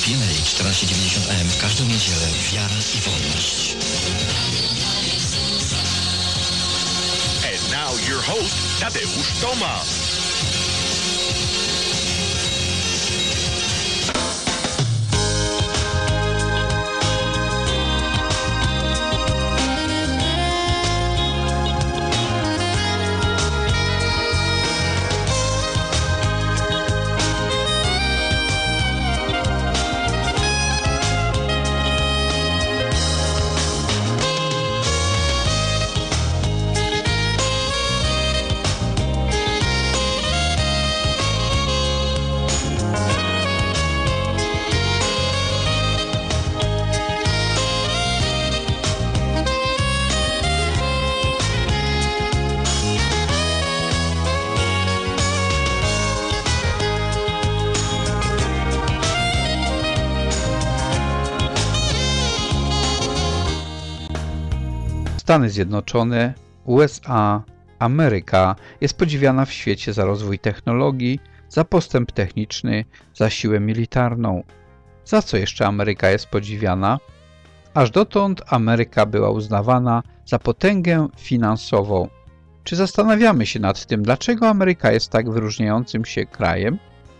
PMA 1490 AM w każdą niedzielę. Wiara i wolność. And now your host, Tadeusz Tomasz. Stany Zjednoczone, USA, Ameryka jest podziwiana w świecie za rozwój technologii, za postęp techniczny, za siłę militarną. Za co jeszcze Ameryka jest podziwiana? Aż dotąd Ameryka była uznawana za potęgę finansową. Czy zastanawiamy się nad tym, dlaczego Ameryka jest tak wyróżniającym się krajem?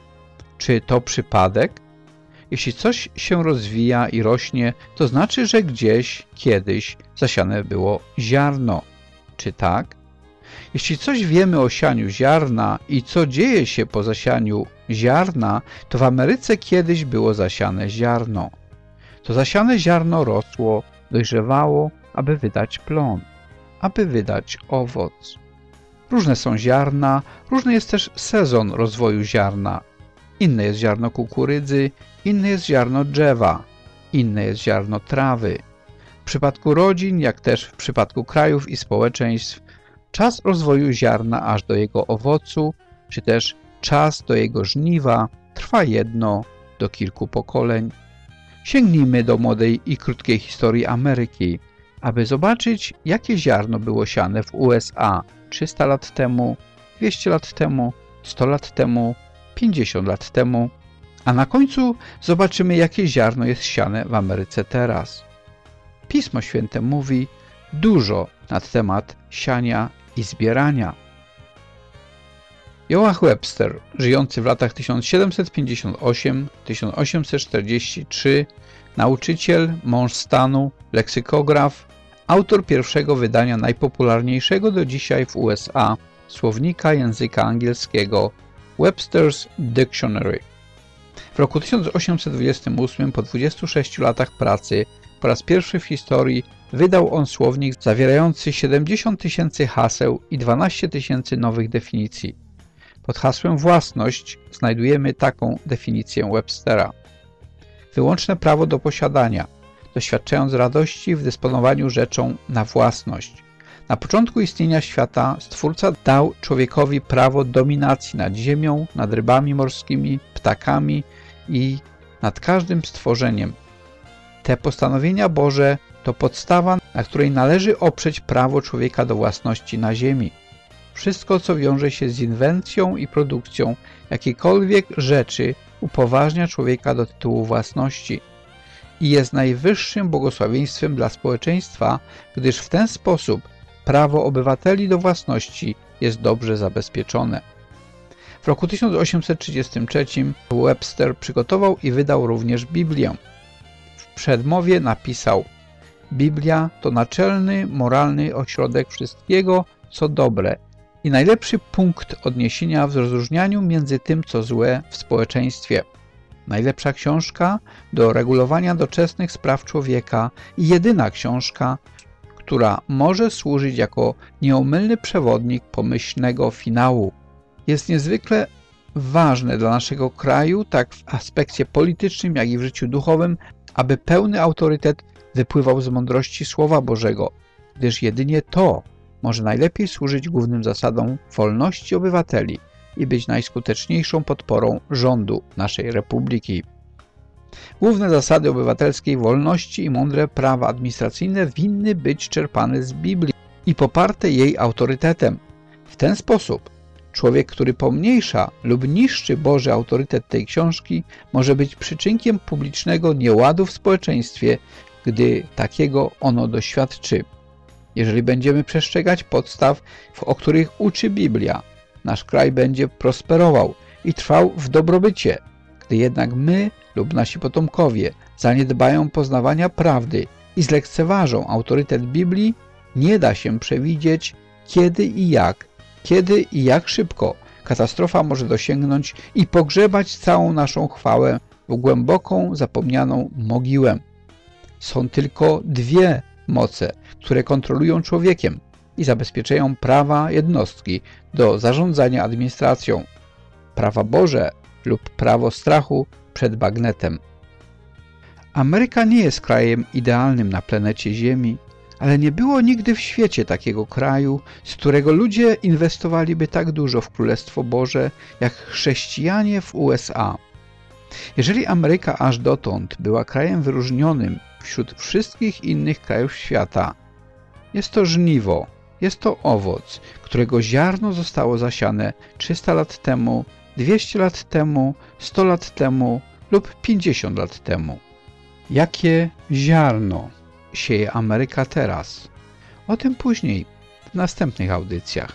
Czy to przypadek? Jeśli coś się rozwija i rośnie, to znaczy, że gdzieś, kiedyś zasiane było ziarno. Czy tak? Jeśli coś wiemy o sianiu ziarna i co dzieje się po zasianiu ziarna, to w Ameryce kiedyś było zasiane ziarno. To zasiane ziarno rosło, dojrzewało, aby wydać plon, aby wydać owoc. Różne są ziarna, różny jest też sezon rozwoju ziarna. Inne jest ziarno kukurydzy, inne jest ziarno drzewa, inne jest ziarno trawy. W przypadku rodzin, jak też w przypadku krajów i społeczeństw, czas rozwoju ziarna aż do jego owocu, czy też czas do jego żniwa trwa jedno do kilku pokoleń. Sięgnijmy do młodej i krótkiej historii Ameryki, aby zobaczyć, jakie ziarno było siane w USA 300 lat temu, 200 lat temu, 100 lat temu, 50 lat temu, a na końcu zobaczymy, jakie ziarno jest siane w Ameryce teraz. Pismo Święte mówi dużo na temat siania i zbierania. Joach Webster, żyjący w latach 1758-1843, nauczyciel, mąż stanu, leksykograf, autor pierwszego wydania najpopularniejszego do dzisiaj w USA słownika języka angielskiego Webster's Dictionary. W roku 1828, po 26 latach pracy, po raz pierwszy w historii wydał on słownik zawierający 70 000 haseł i 12 000 nowych definicji. Pod hasłem własność znajdujemy taką definicję Webstera. Wyłączne prawo do posiadania, doświadczając radości w dysponowaniu rzeczą na własność. Na początku istnienia świata Stwórca dał człowiekowi prawo dominacji nad ziemią, nad rybami morskimi, ptakami i nad każdym stworzeniem. Te postanowienia Boże to podstawa, na której należy oprzeć prawo człowieka do własności na ziemi. Wszystko, co wiąże się z inwencją i produkcją jakiejkolwiek rzeczy, upoważnia człowieka do tytułu własności i jest najwyższym błogosławieństwem dla społeczeństwa, gdyż w ten sposób prawo obywateli do własności jest dobrze zabezpieczone. W roku 1833 Webster przygotował i wydał również Biblię. W przedmowie napisał: Biblia to naczelny, moralny ośrodek wszystkiego, co dobre i najlepszy punkt odniesienia w rozróżnianiu między tym, co złe w społeczeństwie. Najlepsza książka do regulowania doczesnych spraw człowieka i jedyna książka, która może służyć jako nieomylny przewodnik pomyślnego finału. Jest niezwykle ważne dla naszego kraju, tak w aspekcie politycznym, jak i w życiu duchowym, aby pełny autorytet wypływał z mądrości Słowa Bożego, gdyż jedynie to może najlepiej służyć głównym zasadom wolności obywateli i być najskuteczniejszą podporą rządu naszej republiki. Główne zasady obywatelskiej wolności i mądre prawa administracyjne winny być czerpane z Biblii i poparte jej autorytetem. W ten sposób Człowiek, który pomniejsza lub niszczy Boży autorytet tej książki, może być przyczynkiem publicznego nieładu w społeczeństwie, gdy takiego ono doświadczy. Jeżeli będziemy przestrzegać podstaw, o których uczy Biblia, nasz kraj będzie prosperował i trwał w dobrobycie. Gdy jednak my lub nasi potomkowie zaniedbają poznawania prawdy i zlekceważą autorytet Biblii, nie da się przewidzieć, kiedy i jak szybko katastrofa może dosięgnąć i pogrzebać całą naszą chwałę w głęboką, zapomnianą mogiłę. Są tylko dwie moce, które kontrolują człowiekiem i zabezpieczają prawa jednostki do zarządzania administracją. Prawa Boże lub prawo strachu przed bagnetem. Ameryka nie jest krajem idealnym na planecie Ziemi, ale nie było nigdy w świecie takiego kraju, z którego ludzie inwestowaliby tak dużo w Królestwo Boże, jak chrześcijanie w USA. Jeżeli Ameryka aż dotąd była krajem wyróżnionym wśród wszystkich innych krajów świata, jest to żniwo, jest to owoc, którego ziarno zostało zasiane 300 lat temu, 200 lat temu, 100 lat temu lub 50 lat temu. Jakie ziarno sieje Ameryka teraz? O tym później, w następnych audycjach.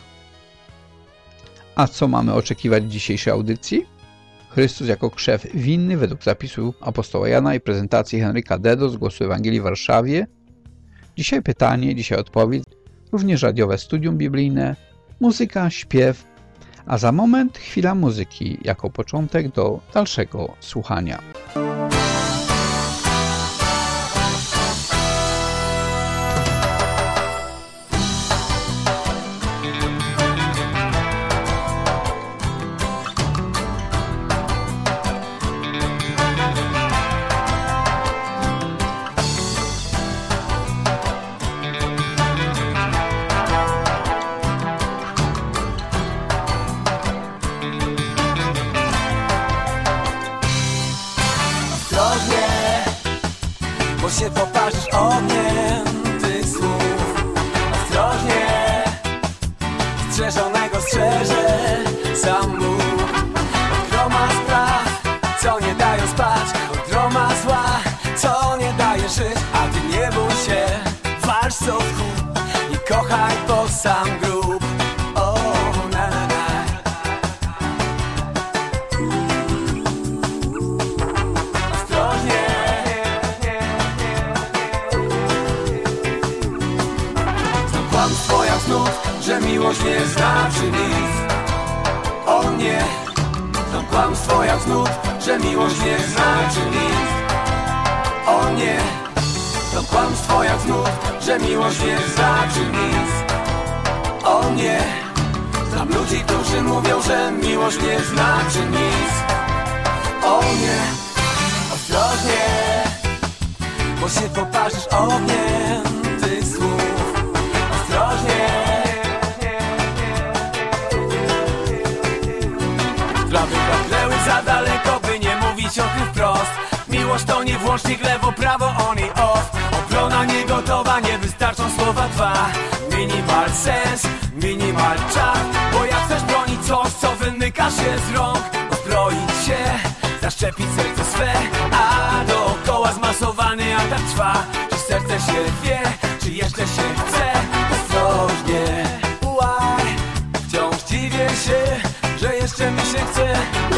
A co mamy oczekiwać w dzisiejszej audycji? Chrystus jako krzew winny według zapisu apostoła Jana i prezentacji Henryka Dedo z Głosu Ewangelii w Warszawie. Dzisiaj pytanie, dzisiaj odpowiedź, również radiowe studium biblijne, muzyka, śpiew, a za moment chwila muzyki jako początek do dalszego słuchania. się poparzysz ogniem tych słów. Ostrożnie, strzeżonego strzeże sam Bóg. Od groma spraw, co nie dają spać, od groma zła, co nie daje żyć. A ty nie bój się, walcz co w chód i kochaj po sam grób. O, na, na, na. Że miłość nie znaczy nic. O nie, to kłamstwo jak znów, że miłość nie znaczy nic. O nie, to kłamstwo jak znów, że miłość nie znaczy nic. O nie, znam ludzi, którzy mówią, że miłość nie znaczy nic. O nie, ostrożnie, bo się poparzysz ogniem tych słów. Ostrożnie, za daleko, by nie mówić o tym wprost. Miłość to nie włącznik lewo, prawo, on i off. Obrona nie gotowa, nie wystarczą słowa dwa. Minimal sens, minimal czas. Bo jak chcesz bronić coś, co wymyka się z rąk, uzbroić się, zaszczepić serce swe, a dookoła zmasowany atak trwa. Czy serce się wie, czy jeszcze się chce? Ostrożnie, wciąż dziwię się, że jeszcze mi się chce.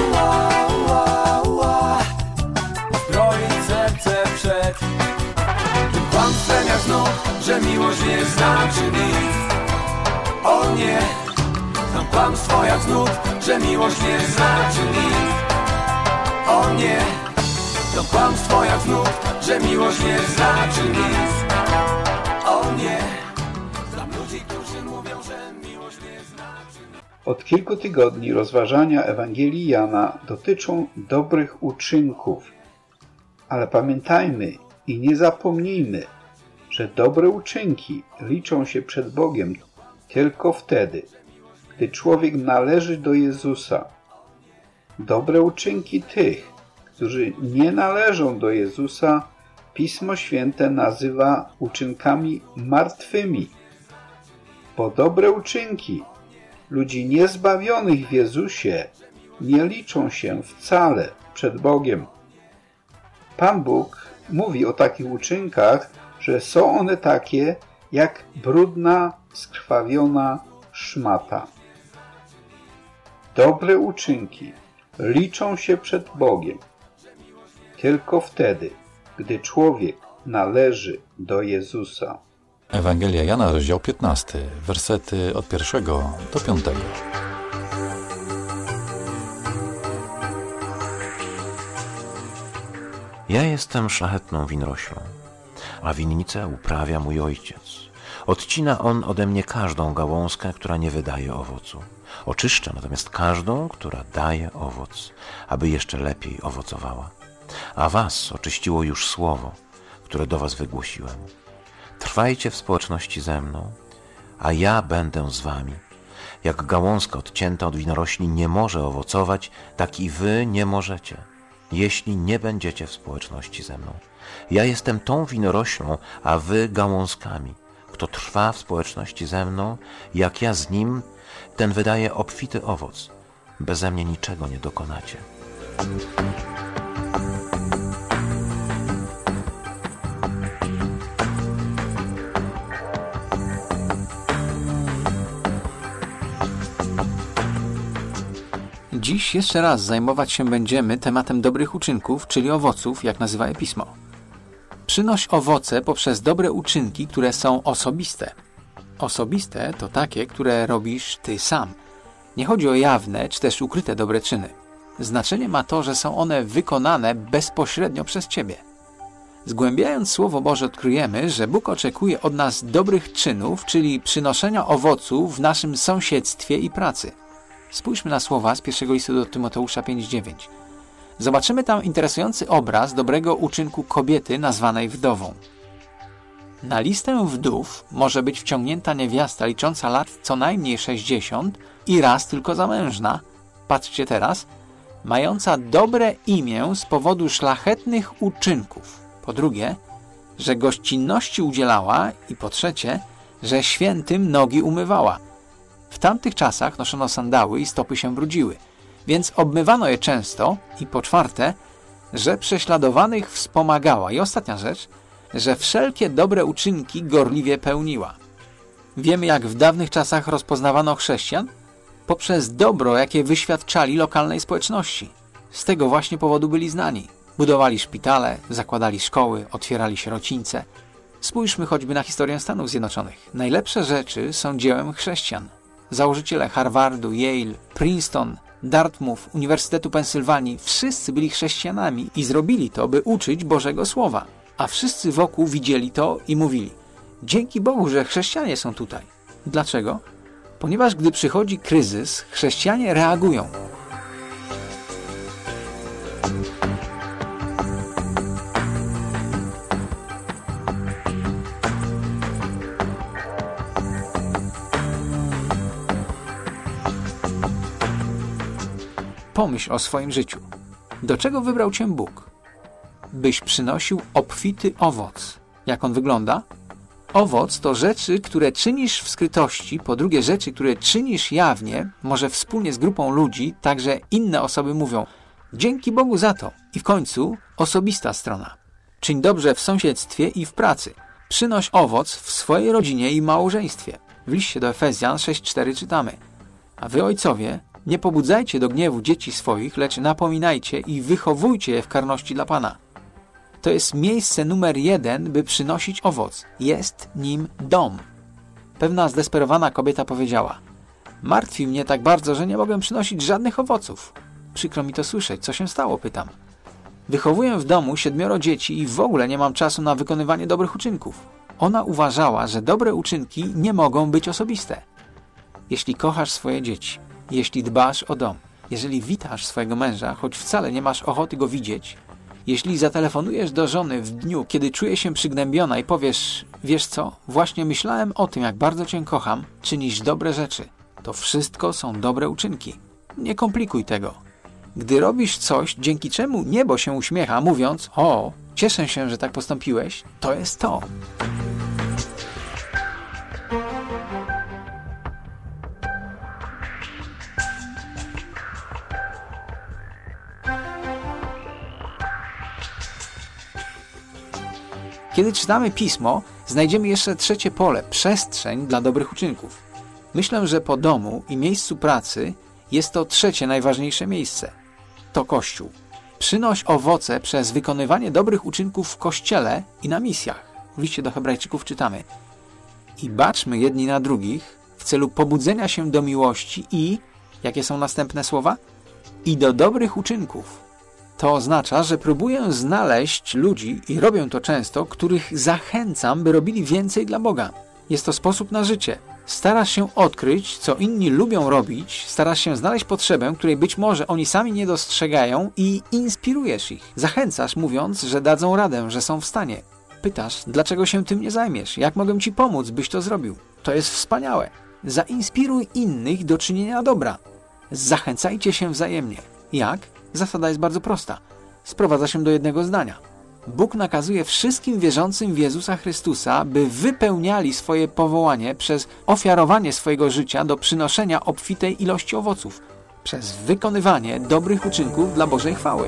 Uzbroić serce przed tym kłamstwem jak znów, że miłość nie znaczy nic. O nie, to kłamstwo jak znów, że miłość nie znaczy nic. O nie, to kłamstwo jak znów, że miłość nie znaczy nic. O nie, znam ludzi, którzy mówią, że miłość nie znaczy nic. Od kilku tygodni rozważania Ewangelii Jana dotyczą dobrych uczynków, ale pamiętajmy i nie zapomnijmy, że dobre uczynki liczą się przed Bogiem tylko wtedy, gdy człowiek należy do Jezusa. Dobre uczynki tych, którzy nie należą do Jezusa, Pismo Święte nazywa uczynkami martwymi, bo dobre uczynki ludzi niezbawionych w Jezusie nie liczą się wcale przed Bogiem. Pan Bóg mówi o takich uczynkach, że są one takie jak brudna, skrwawiona szmata. Dobre uczynki liczą się przed Bogiem tylko wtedy, gdy człowiek należy do Jezusa. Ewangelia Jana, rozdział 15, wersety od 1 do 5. Ja jestem szlachetną winoroślą, a winnicę uprawia mój ojciec. Odcina on ode mnie każdą gałązkę, która nie wydaje owocu. Oczyszcza natomiast każdą, która daje owoc, aby jeszcze lepiej owocowała. A was oczyściło już słowo, które do was wygłosiłem. Trwajcie w społeczności ze mną, a ja będę z wami. Jak gałązka odcięta od winorośli nie może owocować, tak i wy nie możecie, jeśli nie będziecie w społeczności ze mną. Ja jestem tą winoroślą, a wy gałązkami. Kto trwa w społeczności ze mną, jak ja z nim, ten wydaje obfity owoc. Beze mnie niczego nie dokonacie. Dziś jeszcze raz zajmować się będziemy tematem dobrych uczynków, czyli owoców, jak nazywa je Pismo. Przynoś owoce poprzez dobre uczynki, które są osobiste. Osobiste to takie, które robisz ty sam. Nie chodzi o jawne czy też ukryte dobre czyny. Znaczenie ma to, że są one wykonane bezpośrednio przez ciebie. Zgłębiając Słowo Boże odkryjemy, że Bóg oczekuje od nas dobrych czynów, czyli przynoszenia owoców w naszym sąsiedztwie i pracy. Spójrzmy na słowa z pierwszego listu do Tymoteusza 5:9. Zobaczymy tam interesujący obraz dobrego uczynku kobiety nazwanej wdową. Na listę wdów może być wciągnięta niewiasta licząca lat co najmniej 60 i raz tylko zamężna, patrzcie teraz, mająca dobre imię z powodu szlachetnych uczynków. Po drugie, że gościnności udzielała i po trzecie, że świętym nogi umywała. W tamtych czasach noszono sandały i stopy się brudziły, więc obmywano je często i po czwarte, że prześladowanych wspomagała i ostatnia rzecz, że wszelkie dobre uczynki gorliwie pełniła. Wiemy, jak w dawnych czasach rozpoznawano chrześcijan? Poprzez dobro, jakie wyświadczali lokalnej społeczności. Z tego właśnie powodu byli znani. Budowali szpitale, zakładali szkoły, otwierali sierocińce. Spójrzmy choćby na historię Stanów Zjednoczonych. Najlepsze rzeczy są dziełem chrześcijan. Założyciele Harvardu, Yale, Princeton, Dartmouth, Uniwersytetu Pensylwanii, wszyscy byli chrześcijanami i zrobili to, by uczyć Bożego Słowa. A wszyscy wokół widzieli to i mówili: dzięki Bogu, że chrześcijanie są tutaj. Dlaczego? Ponieważ gdy przychodzi kryzys, chrześcijanie reagują. Pomyśl o swoim życiu. Do czego wybrał cię Bóg? Byś przynosił obfity owoc. Jak on wygląda? Owoc to rzeczy, które czynisz w skrytości, po drugie rzeczy, które czynisz jawnie, może wspólnie z grupą ludzi, także inne osoby mówią: dzięki Bogu za to. I w końcu osobista strona. Czyń dobrze w sąsiedztwie i w pracy. Przynoś owoc w swojej rodzinie i małżeństwie. W liście do Efezjan 6:4 czytamy: a wy, ojcowie, nie pobudzajcie do gniewu dzieci swoich, lecz napominajcie i wychowujcie je w karności dla Pana. To jest miejsce numer 1, by przynosić owoc. Jest nim dom. Pewna zdesperowana kobieta powiedziała: martwi mnie tak bardzo, że nie mogę przynosić żadnych owoców. Przykro mi to słyszeć. Co się stało? Pytam. Wychowuję w domu 7 dzieci i w ogóle nie mam czasu na wykonywanie dobrych uczynków. Ona uważała, że dobre uczynki nie mogą być osobiste. Jeśli kochasz swoje dzieci, jeśli dbasz o dom, jeżeli witasz swojego męża, choć wcale nie masz ochoty go widzieć, jeśli zatelefonujesz do żony w dniu, kiedy czuje się przygnębiona i powiesz: wiesz co, właśnie myślałem o tym, jak bardzo cię kocham, czynisz dobre rzeczy. To wszystko są dobre uczynki. Nie komplikuj tego. Gdy robisz coś, dzięki czemu niebo się uśmiecha, mówiąc: o, cieszę się, że tak postąpiłeś, to jest to. Kiedy czytamy Pismo, znajdziemy jeszcze trzecie pole, przestrzeń dla dobrych uczynków. Myślę, że po domu i miejscu pracy jest to trzecie najważniejsze miejsce. To Kościół. Przynoś owoce przez wykonywanie dobrych uczynków w Kościele i na misjach. W liście do Hebrajczyków czytamy: i baczmy jedni na drugich w celu pobudzenia się do miłości i, jakie są następne słowa? I do dobrych uczynków. To oznacza, że próbuję znaleźć ludzi, i robię to często, których zachęcam, by robili więcej dla Boga. Jest to sposób na życie. Starasz się odkryć, co inni lubią robić, starasz się znaleźć potrzebę, której być może oni sami nie dostrzegają, i inspirujesz ich. Zachęcasz, mówiąc, że dadzą radę, że są w stanie. Pytasz, dlaczego się tym nie zajmiesz? Jak mogę ci pomóc, byś to zrobił? To jest wspaniałe. Zainspiruj innych do czynienia dobra. Zachęcajcie się wzajemnie. Jak? Zasada jest bardzo prosta. Sprowadza się do jednego zdania. Bóg nakazuje wszystkim wierzącym w Jezusa Chrystusa, by wypełniali swoje powołanie przez ofiarowanie swojego życia do przynoszenia obfitej ilości owoców, przez wykonywanie dobrych uczynków dla Bożej chwały.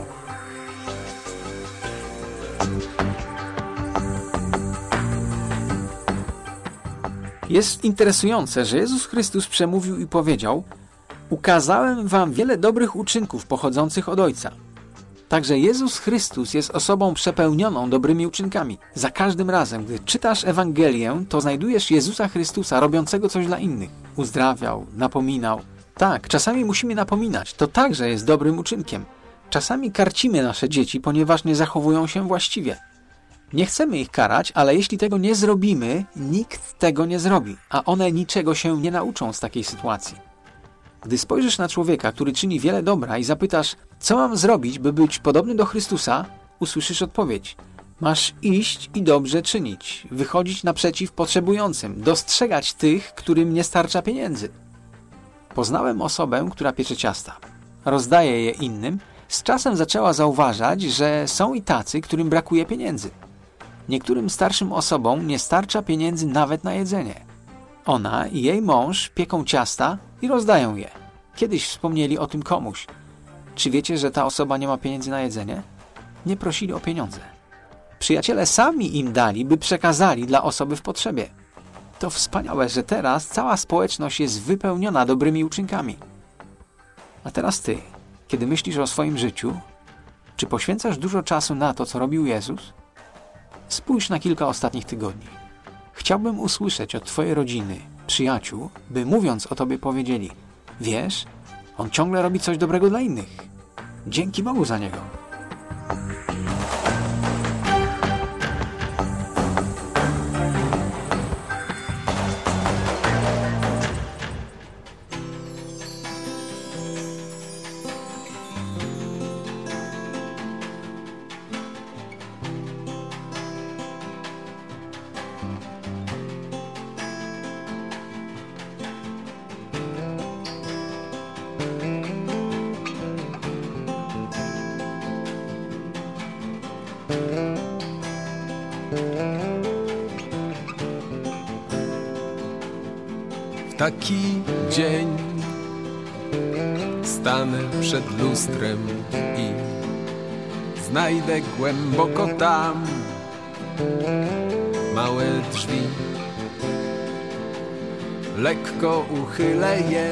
Jest interesujące, że Jezus Chrystus przemówił i powiedział: ukazałem wam wiele dobrych uczynków pochodzących od Ojca. Także Jezus Chrystus jest osobą przepełnioną dobrymi uczynkami. Za każdym razem, gdy czytasz Ewangelię, to znajdujesz Jezusa Chrystusa robiącego coś dla innych. Uzdrawiał, napominał. Tak, czasami musimy napominać. To także jest dobrym uczynkiem. Czasami karcimy nasze dzieci, ponieważ nie zachowują się właściwie. Nie chcemy ich karać, ale jeśli tego nie zrobimy, nikt tego nie zrobi, a one niczego się nie nauczą z takiej sytuacji. Gdy spojrzysz na człowieka, który czyni wiele dobra, i zapytasz, co mam zrobić, by być podobny do Chrystusa, usłyszysz odpowiedź: masz iść i dobrze czynić, wychodzić naprzeciw potrzebującym, dostrzegać tych, którym nie starcza pieniędzy. Poznałem osobę, która piecze ciasta. Rozdaje je innym. Z czasem zaczęła zauważać, że są i tacy, którym brakuje pieniędzy. Niektórym starszym osobom nie starcza pieniędzy nawet na jedzenie. Ona i jej mąż pieką ciasta i rozdają je. Kiedyś wspomnieli o tym komuś. Czy wiecie, że ta osoba nie ma pieniędzy na jedzenie? Nie prosili o pieniądze. Przyjaciele sami im dali, by przekazali dla osoby w potrzebie. To wspaniałe, że teraz cała społeczność jest wypełniona dobrymi uczynkami. A teraz ty, kiedy myślisz o swoim życiu, czy poświęcasz dużo czasu na to, co robił Jezus? Spójrz na kilka ostatnich tygodni. Chciałbym usłyszeć od twojej rodziny, przyjaciół, by mówiąc o tobie powiedzieli: wiesz, on ciągle robi coś dobrego dla innych. Dzięki Bogu za niego. W taki dzień stanę przed lustrem i znajdę głęboko tam małe drzwi. Lekko uchylę je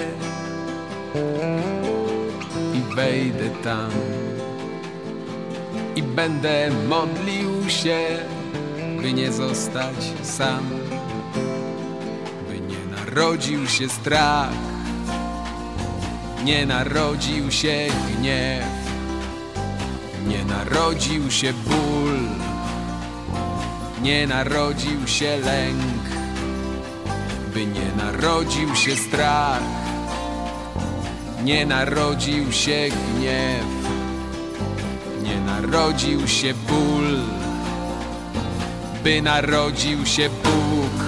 i wejdę tam i będę modlił się, by nie zostać sam, by nie narodził się strach, nie narodził się gniew, nie narodził się ból, nie narodził się lęk, by nie narodził się strach, nie narodził się gniew, nie narodził się ból, by narodził się Bóg.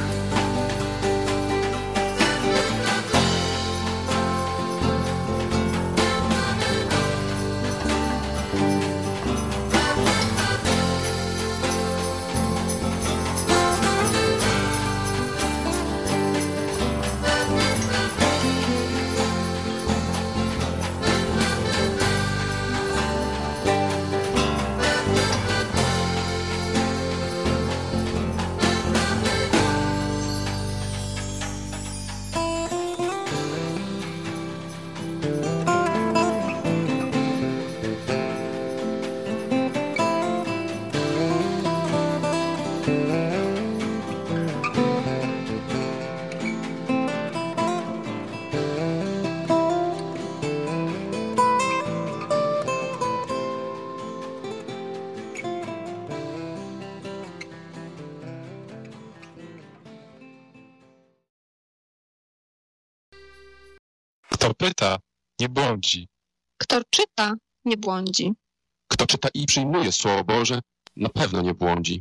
Kto pyta, nie błądzi. Kto czyta, nie błądzi. Kto czyta i przyjmuje Słowo Boże, na pewno nie błądzi.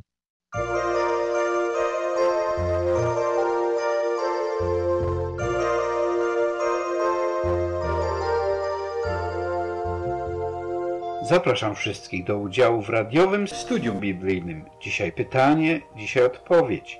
Zapraszam wszystkich do udziału w radiowym studium biblijnym. Dzisiaj pytanie, dzisiaj odpowiedź.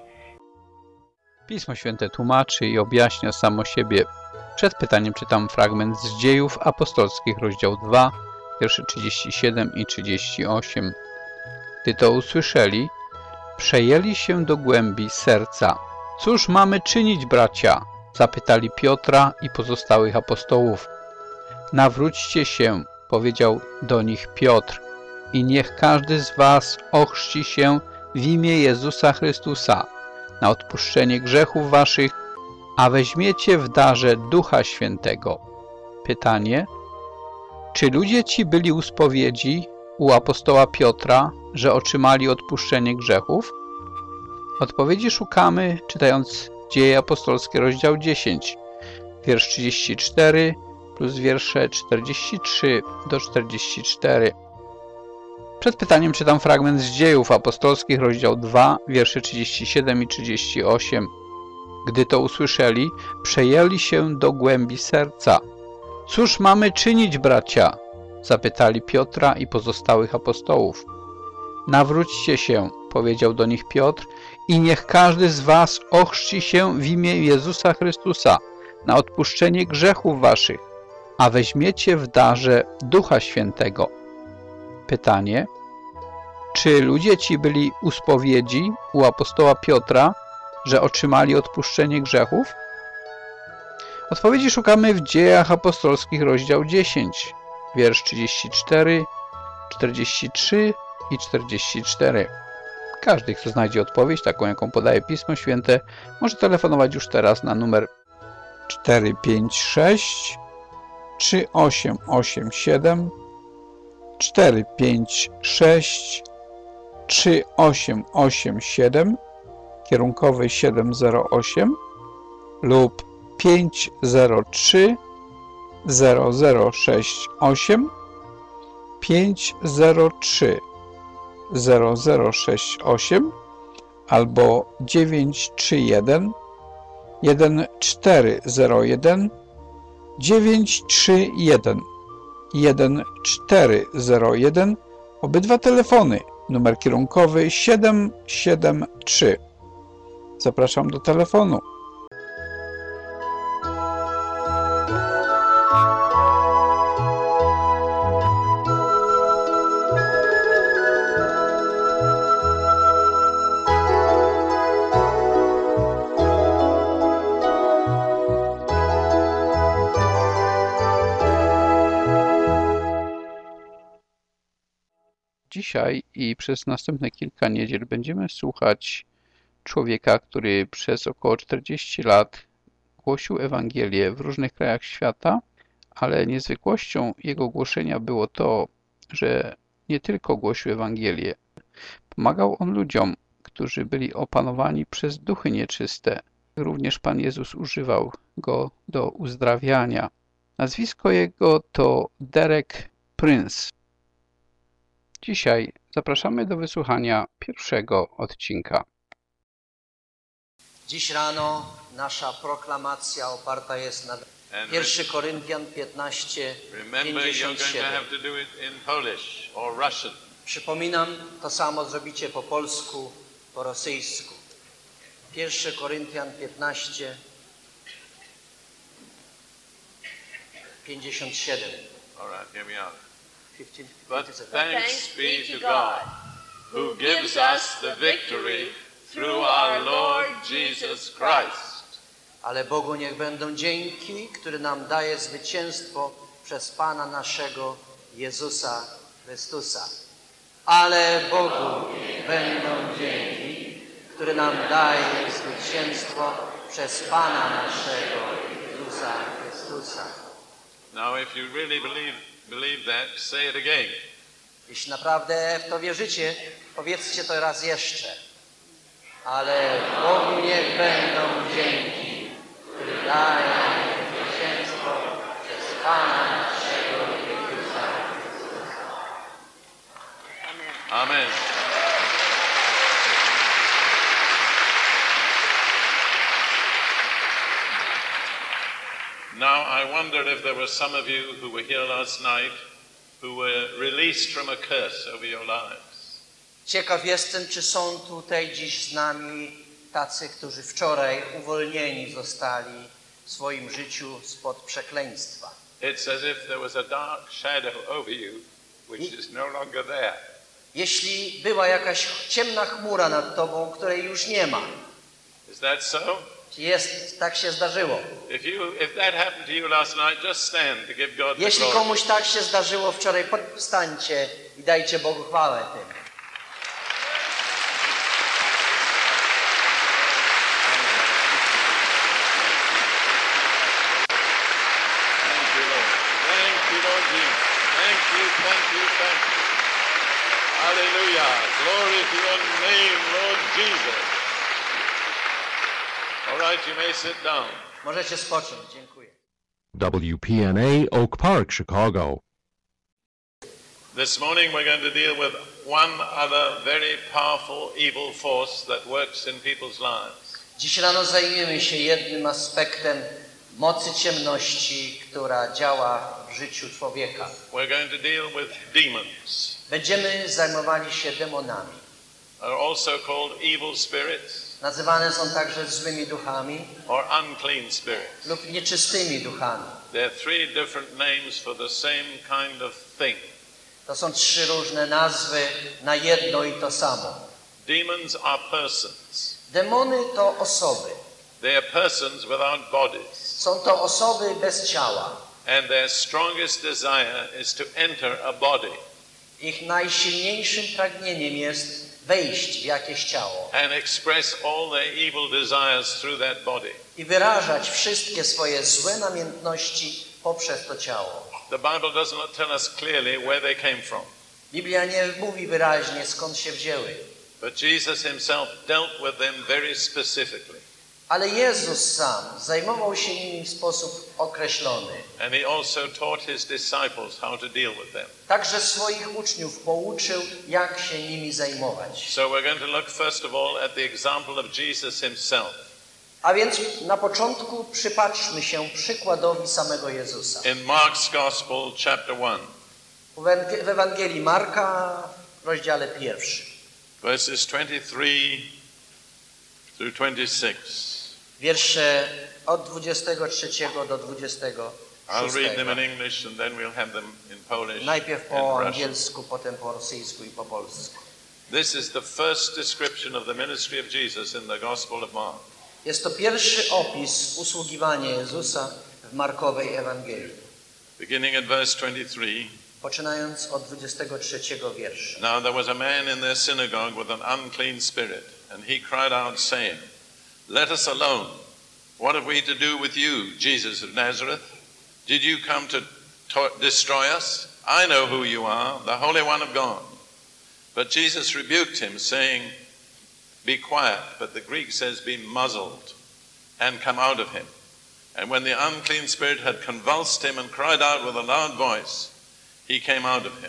Pismo Święte tłumaczy i objaśnia samo siebie. Przed pytaniem czytam fragment z Dziejów Apostolskich, rozdział 2, wiersze 37 i 38. Gdy to usłyszeli, przejęli się do głębi serca. Cóż mamy czynić, bracia? Zapytali Piotra i pozostałych apostołów. Nawróćcie się, powiedział do nich Piotr, i niech każdy z was ochrzci się w imię Jezusa Chrystusa na odpuszczenie grzechów waszych, a weźmiecie w darze Ducha Świętego. Pytanie: czy ludzie ci byli u spowiedzi u apostoła Piotra, że otrzymali odpuszczenie grzechów? Odpowiedzi szukamy, czytając Dzieje Apostolskie, rozdział 10, wiersz 34 plus wiersze 43 do 44. Przed pytaniem czytam fragment z Dziejów Apostolskich, rozdział 2, wiersze 37 i 38. Gdy to usłyszeli, przejęli się do głębi serca. Cóż mamy czynić, bracia? Zapytali Piotra i pozostałych apostołów. Nawróćcie się, powiedział do nich Piotr, i niech każdy z was ochrzci się w imię Jezusa Chrystusa na odpuszczenie grzechów waszych, a weźmiecie w darze Ducha Świętego. Pytanie: czy ludzie ci byli u spowiedzi u apostoła Piotra, że otrzymali odpuszczenie grzechów? Odpowiedzi szukamy w Dziejach Apostolskich, rozdział 10, wiersz 34, 43 i 44. Każdy, kto znajdzie odpowiedź, taką jaką podaje Pismo Święte, może telefonować już teraz na numer 456 3887 456 3887, kierunkowy 708 lub 503 0068 503 0068 albo 931 1401 931 1401. Obydwa telefony, numer kierunkowy 773. Zapraszam do telefonu. Dzisiaj i przez następne kilka niedziel będziemy słuchać człowieka, który przez około 40 lat głosił Ewangelię w różnych krajach świata, ale niezwykłością jego głoszenia było to, że nie tylko głosił Ewangelię. Pomagał on ludziom, którzy byli opanowani przez duchy nieczyste. Również Pan Jezus używał go do uzdrawiania. Nazwisko jego to Derek Prince. Dzisiaj zapraszamy do wysłuchania pierwszego odcinka. Dziś rano nasza proklamacja oparta jest na 1 Koryntian 15, 57. Przypominam, to samo zrobicie po polsku, po rosyjsku. 1 Koryntian 15, 57. All right, here we are. But thanks be to God, who gives us the victory through our Lord Jesus Christ. Ale Bogu niech będą dzięki, który nam daje zwycięstwo przez Pana naszego Jezusa Chrystusa. Ale Bogu będą dzięki, który nam daje zwycięstwo przez Pana naszego Jezusa Chrystusa. Now, if you really believe that, say it again. Jeśli naprawdę w to wierzycie, powiedzcie to raz jeszcze. Ale Bogu niech będą dzięki, który daje nam zwycięstwo przez Pana naszego Jezusa Chrystusa. Amen. Now, I wondered if there were some of you who were here last night who were released from a curse over your lives. Ciekaw jestem, czy są tutaj dziś z nami tacy, którzy wczoraj uwolnieni zostali w swoim życiu spod przekleństwa. It's as if there was a dark shadow over you, which is no longer there. Jeśli była jakaś ciemna chmura nad tobą, której już nie ma. Is that so? Tak się zdarzyło. If that happened to you last night, just stand to give God the Jeśli glory. komuś tak się zdarzyło wczoraj, powstańcie i dajcie Bogu chwałę tym. Hallelujah. Glory to your name, Lord Jesus. All right, you may sit down. Możecie spocząć. Dziękuję. WPNA Oak Park, Chicago. This morning we're going to deal with one other very powerful evil force that works in people's lives. Dziś rano zajmiemy się jednym aspektem mocy ciemności, która działa w życiu człowieka. We're going to deal with demons. Będziemy zajmowali się demonami. Are also called evil spirits. Nazywane są także złymi duchami or unclean spirits. lub nieczystymi duchami. There are three different names for the same kind of thing. To są trzy różne nazwy na jedno i to samo. Demons are persons. Demony to osoby. They are persons without bodies. Są to osoby bez ciała. And their strongest desire is to enter a body. Ich najsilniejszym pragnieniem jest wejść w jakieś ciało. And express all their evil desires through that body. I wyrażać wszystkie swoje złe namiętności poprzez to ciało. The Bible does not tell us clearly where they came from. Biblia nie mówi wyraźnie, skąd się wzięły. But Jesus himself dealt with them very specifically. Ale Jezus sam zajmował się nimi w sposób określony. And he also taught his disciples how to deal with them. Także swoich uczniów pouczył, jak się nimi zajmować. So we're going to look first of all at the example of Jesus himself. A więc na początku przypatrzmy się przykładowi samego Jezusa. In Mark's Gospel, chapter 1. W Ewangelii Marka, w rozdziale 1. Verses 23 through 26. Wiersze od 23 do 26. I'll read them in English and then we'll have them in Polish. Najpierw and po Russian. angielsku, potem po rosyjsku i po polsku. This is the first description of the ministry of Jesus in the Gospel of Mark. Jest to pierwszy opis usługiwania Jezusa w Markowej Ewangelii. Beginning at verse 23. Poczynając od 23 wiersza. Now there was a man in their synagogue with an unclean spirit, and he cried out, saying, Let us alone. What have we to do with you, Jesus of Nazareth? Did you come to destroy us? I know who you are, the Holy One of God. But Jesus rebuked him, saying, Be quiet, but the Greek says, Be muzzled, and come out of him. And when the unclean spirit had convulsed him and cried out with a loud voice, he came out of him.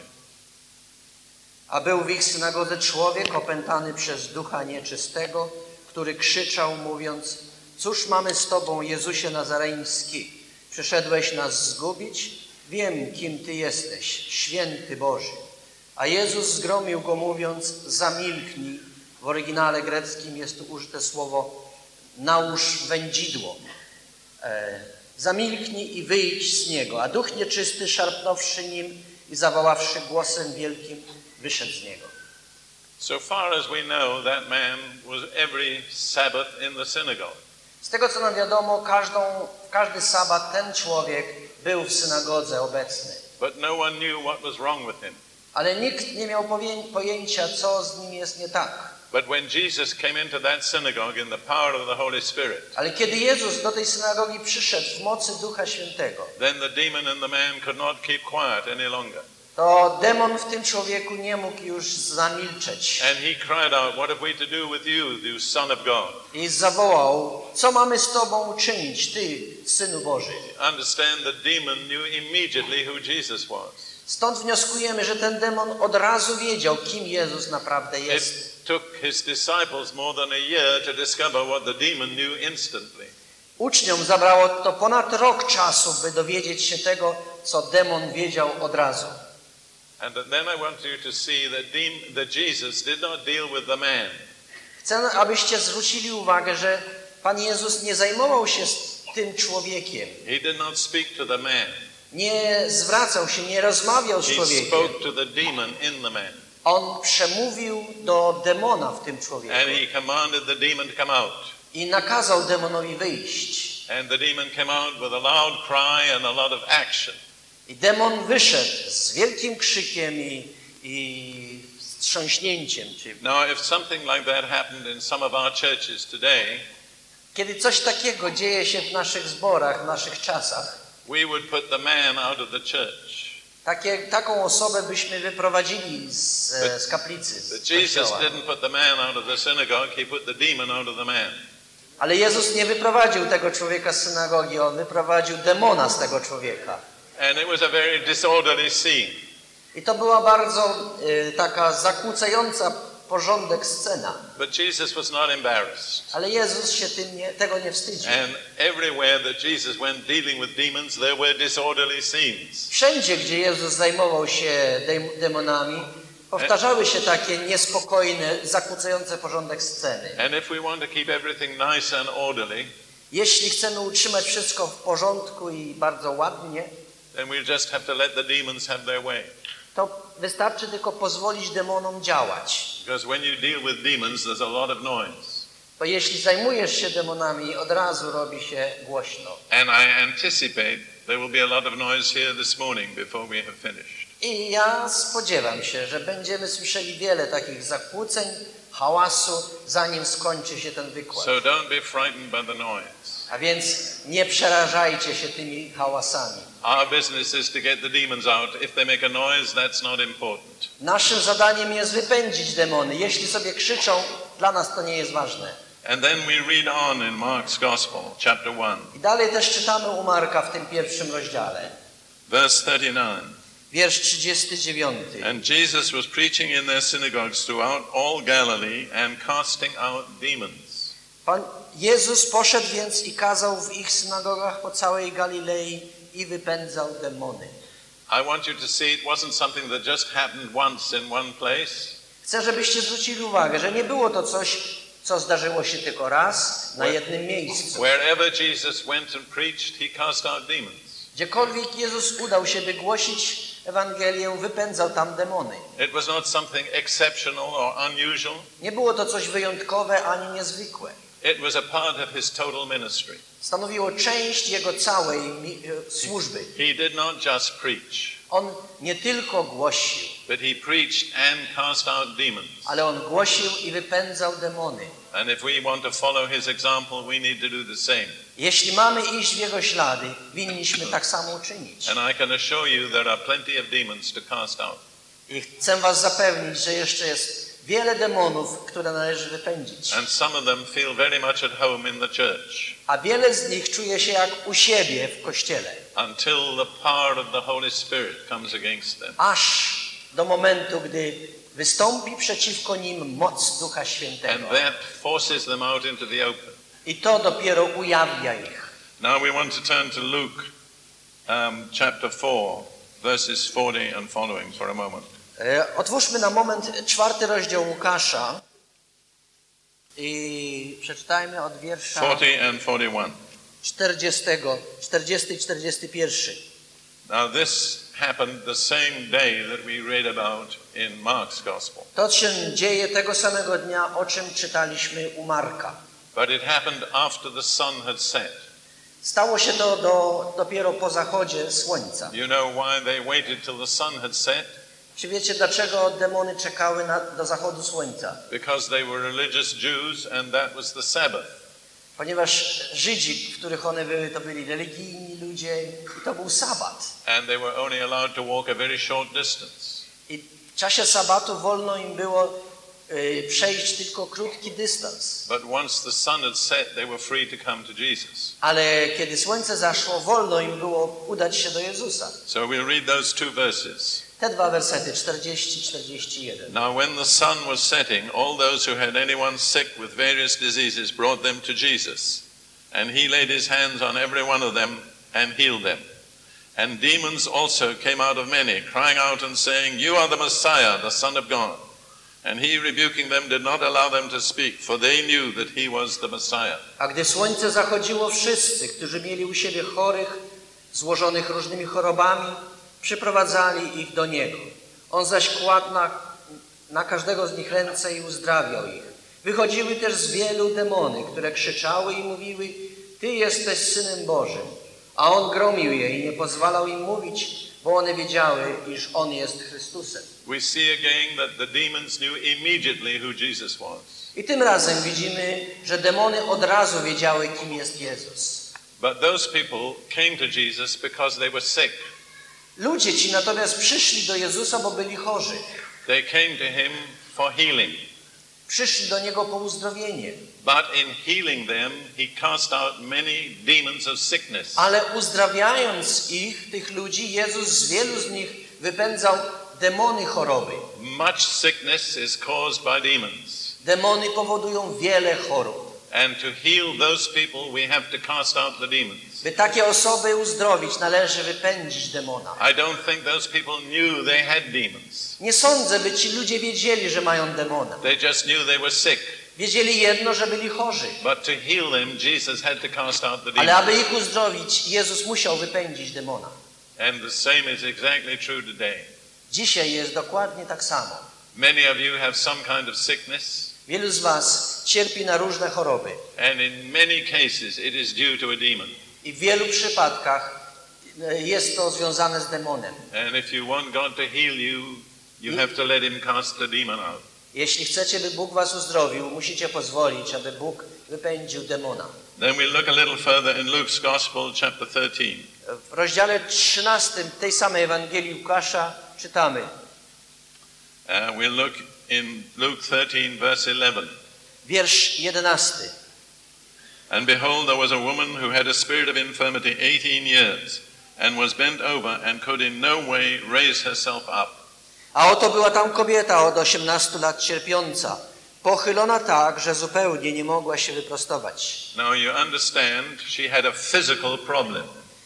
A był w ich synagodze człowiek opętany przez ducha nieczystego, który krzyczał, mówiąc: Cóż mamy z Tobą, Jezusie Nazareński? Przyszedłeś nas zgubić? Wiem, kim Ty jesteś, święty Boży. A Jezus zgromił go, mówiąc: Zamilknij. W oryginale greckim jest tu użyte słowo nałóż wędzidło. Zamilknij i wyjdź z niego. A duch nieczysty, szarpnąwszy nim i zawoławszy głosem wielkim, wyszedł z niego. So far as we know, that man was every Sabbath in the synagogue. Z tego, co nam wiadomo, każdy sabat ten człowiek był w synagodze obecny. But no one knew what was wrong with him. Ale nikt nie miał pojęcia, co z nim jest nie tak. But when Jesus came into that synagogue in the power of the Holy Spirit, Ale kiedy Jezus do tej synagogi przyszedł w mocy Ducha Świętego, then the demon in the man could not keep quiet any longer. to demon w tym człowieku nie mógł już zamilczeć. And he cried out, "What have we to do with you, you Son of God?" I zawołał, co mamy z Tobą uczynić, Ty, Synu Boży? Understand, the demon knew immediately who Jesus was. Stąd wnioskujemy, że ten demon od razu wiedział, kim Jezus naprawdę jest. It took his disciples more than a year to discover what the demon knew instantly. Uczniom zabrało to ponad rok czasu, by dowiedzieć się tego, co demon wiedział od razu. And then I want you to see that Jesus did not deal with the man. Chcę, abyście zwrócili uwagę, że Pan Jezus nie zajmował się tym człowiekiem. He did not speak to the man. Nie zwracał się, nie rozmawiał z He człowiekiem. spoke to the demon in the man. On przemówił do demona w tym człowieku. And he commanded the demon to come out. I nakazał demonowi wyjść. And the demon came out with a loud cry and a lot of action. I demon wyszedł z wielkim krzykiem i wstrząśnięciem. Now, if something like that happened in some of our churches today, kiedy coś takiego dzieje się w naszych zborach, w naszych czasach, we would put the man out of the church. Taką osobę byśmy wyprowadzili z kaplicy. But Jesus didn't put the man out of the synagogue, he put the demon out of the man. Ale Jezus nie wyprowadził tego człowieka z synagogi, on wyprowadził demona z tego człowieka. And it was a very disorderly scene. I to była bardzo taka zakłócająca porządek scena. But Jesus was not embarrassed. Ale Jezus się tego nie wstydził. And everywhere that Jesus went dealing with demons, there were disorderly scenes. Wszędzie, gdzie Jezus zajmował się demonami, powtarzały się takie niespokojne, zakłócające porządek sceny. And if we want to keep everything nice and orderly, jeśli chcemy utrzymać wszystko w porządku i bardzo ładnie, then we just have to let the demons have their way. To wystarczy tylko pozwolić demonom działać. Because when you deal with demons, there's a lot of noise. Bo jeśli zajmujesz się demonami, od razu robi się głośno. And I anticipate there will be a lot of noise here this morning before we have finished. I ja spodziewam się, że będziemy słyszeli wiele takich zakłóceń, hałasu, zanim skończy się ten wykład. So don't be frightened by the noise. A więc nie przerażajcie się tymi hałasami. Our business is to get the demons out. If they make a noise, that's not important. Naszym zadaniem jest wypędzić demony. Jeśli sobie krzyczą, dla nas to nie jest ważne. And then we read on in Mark's Gospel, chapter 1. I dalej też czytamy u Marka w tym pierwszym rozdziale. Verse 39. Wiersz 39. And Jesus was preaching in their synagogues throughout all Galilee and casting out demons. Pan Jezus poszedł więc i kazał w ich synagogach po całej Galilei i wypędzał demony. I want you to see it wasn't something that just happened once in one place. Chcę, żebyście zwrócili uwagę, że nie było to coś, co zdarzyło się tylko raz na jednym miejscu. Wherever Jesus went and preached, he cast out demons. Gdziekolwiek Jezus udał się, by głosić Ewangelię, wypędzał tam demony. It was not something exceptional or unusual. Nie było to coś wyjątkowe ani niezwykłe. It was a part of his total ministry. Stanowiło część jego całej służby. He did not just preach. On nie tylko głosił, but he preached and cast out demons. Ale on głosił i wypędzał demony. And if we want to follow his example, we need to do the same. Jeśli mamy iść w jego ślady, winniśmy tak samo uczynić. And I can assure you there are plenty of demons to cast out. I chcę was zapewnić, że jeszcze jest wiele demonów, które należy wypędzić. And some of them feel very much at home in the church. A wiele z nich czuje się jak u siebie w kościele. Until the power of the Holy Spirit comes against them. Aż do momentu, gdy wystąpi przeciwko nim moc Ducha Świętego. And that forces them out into the open. I to dopiero ujawnia ich. Now we want to turn to Luke chapter 4, verses 40 and following for a moment. Otwórzmy na moment 4 rozdział Łukasza i przeczytajmy od wiersza 40 and 41. 40 i 41. Now this happened the same day that we read about in Mark's Gospel. To się dzieje tego samego dnia, o czym czytaliśmy u Marka. But it happened after the sun had set. Stało się to dopiero po zachodzie słońca. You know why they waited till the sun had set? Czy wiecie, dlaczego demony czekały do zachodu słońca? Because they were religious Jews and that was the Sabbath. Ponieważ Żydzi, w których one były, to byli religijni ludzie i to był sabat. And they were only allowed to walk a very short distance. I w czasie sabatu wolno im było przejść tylko krótki dystans. But once the sun had set, they were free to come to Jesus. Ale kiedy słońce zaszło, wolno im było udać się do Jezusa. So we'll read those two verses. Te dwa wersety, 40-41. Now when the sun was setting, all those who had anyone sick with various diseases brought them to Jesus. And he laid his hands on every one of them and healed them. And demons also came out of many, crying out and saying, "You are the Messiah, the Son of God." And he, rebuking them, did not allow them to speak, for they knew that he was the Messiah. A gdy słońce zachodziło, wszyscy, którzy mieli u siebie chorych, złożonych różnymi chorobami, przyprowadzali ich do niego. On zaś kładł na każdego z nich ręce i uzdrawiał ich. Wychodziły też z wielu demony, które krzyczały i mówiły: Ty jesteś Synem Bożym. A on gromił je i nie pozwalał im mówić, bo one wiedziały, iż on jest Chrystusem. We see again that the demons knew immediately who Jesus was. I tym razem widzimy, że demony od razu wiedziały, kim jest Jezus. But those people came to Jesus because they were sick. Ludzie ci natomiast przyszli do Jezusa, bo byli chorzy. They came to him for healing. Przyszli do niego po uzdrowienie. But in healing them, he cast out many demons of sickness. Ale uzdrawiając ich, tych ludzi, Jezus z wielu z nich wypędzał demony choroby. Much sickness is caused by demons. Demony powodują wiele chorób. And to heal those people, we have to cast out the demons. By takie osoby uzdrowić, należy wypędzić demona. I don't think those people knew they had demons. Nie sądzę, by ci ludzie wiedzieli, że mają demona. They just knew they were sick. Wiedzieli jedno, że byli chorzy. But to heal them, Jesus had to cast out the demons. Ale aby ich uzdrowić, Jezus musiał wypędzić demona. And the same is exactly true today. Dzisiaj jest dokładnie tak samo. Many of you have some kind of sickness. Wielu z was cierpi na różne choroby. And in many cases it is due to a demon. I w wielu przypadkach jest to związane z demonem. And if you want God to heal you, you have to let him cast the demon out. Jeśli chcecie, by Bóg was uzdrowił, musicie pozwolić, aby Bóg wypędził demona. Then we'll look a little further in Luke's Gospel, chapter 13. W rozdziale 13 tej samej Ewangelii Łukasza czytamy. We'll look in Luke 13, verse 11. Wiersz 11. And behold, there was a woman who had a spirit of infirmity 18 years, and was bent over, and could in no way raise herself up. A oto była tam kobieta od 18 lat cierpiąca, pochylona tak, że zupełnie nie mogła się wyprostować. Now you understand, she had a physical problem.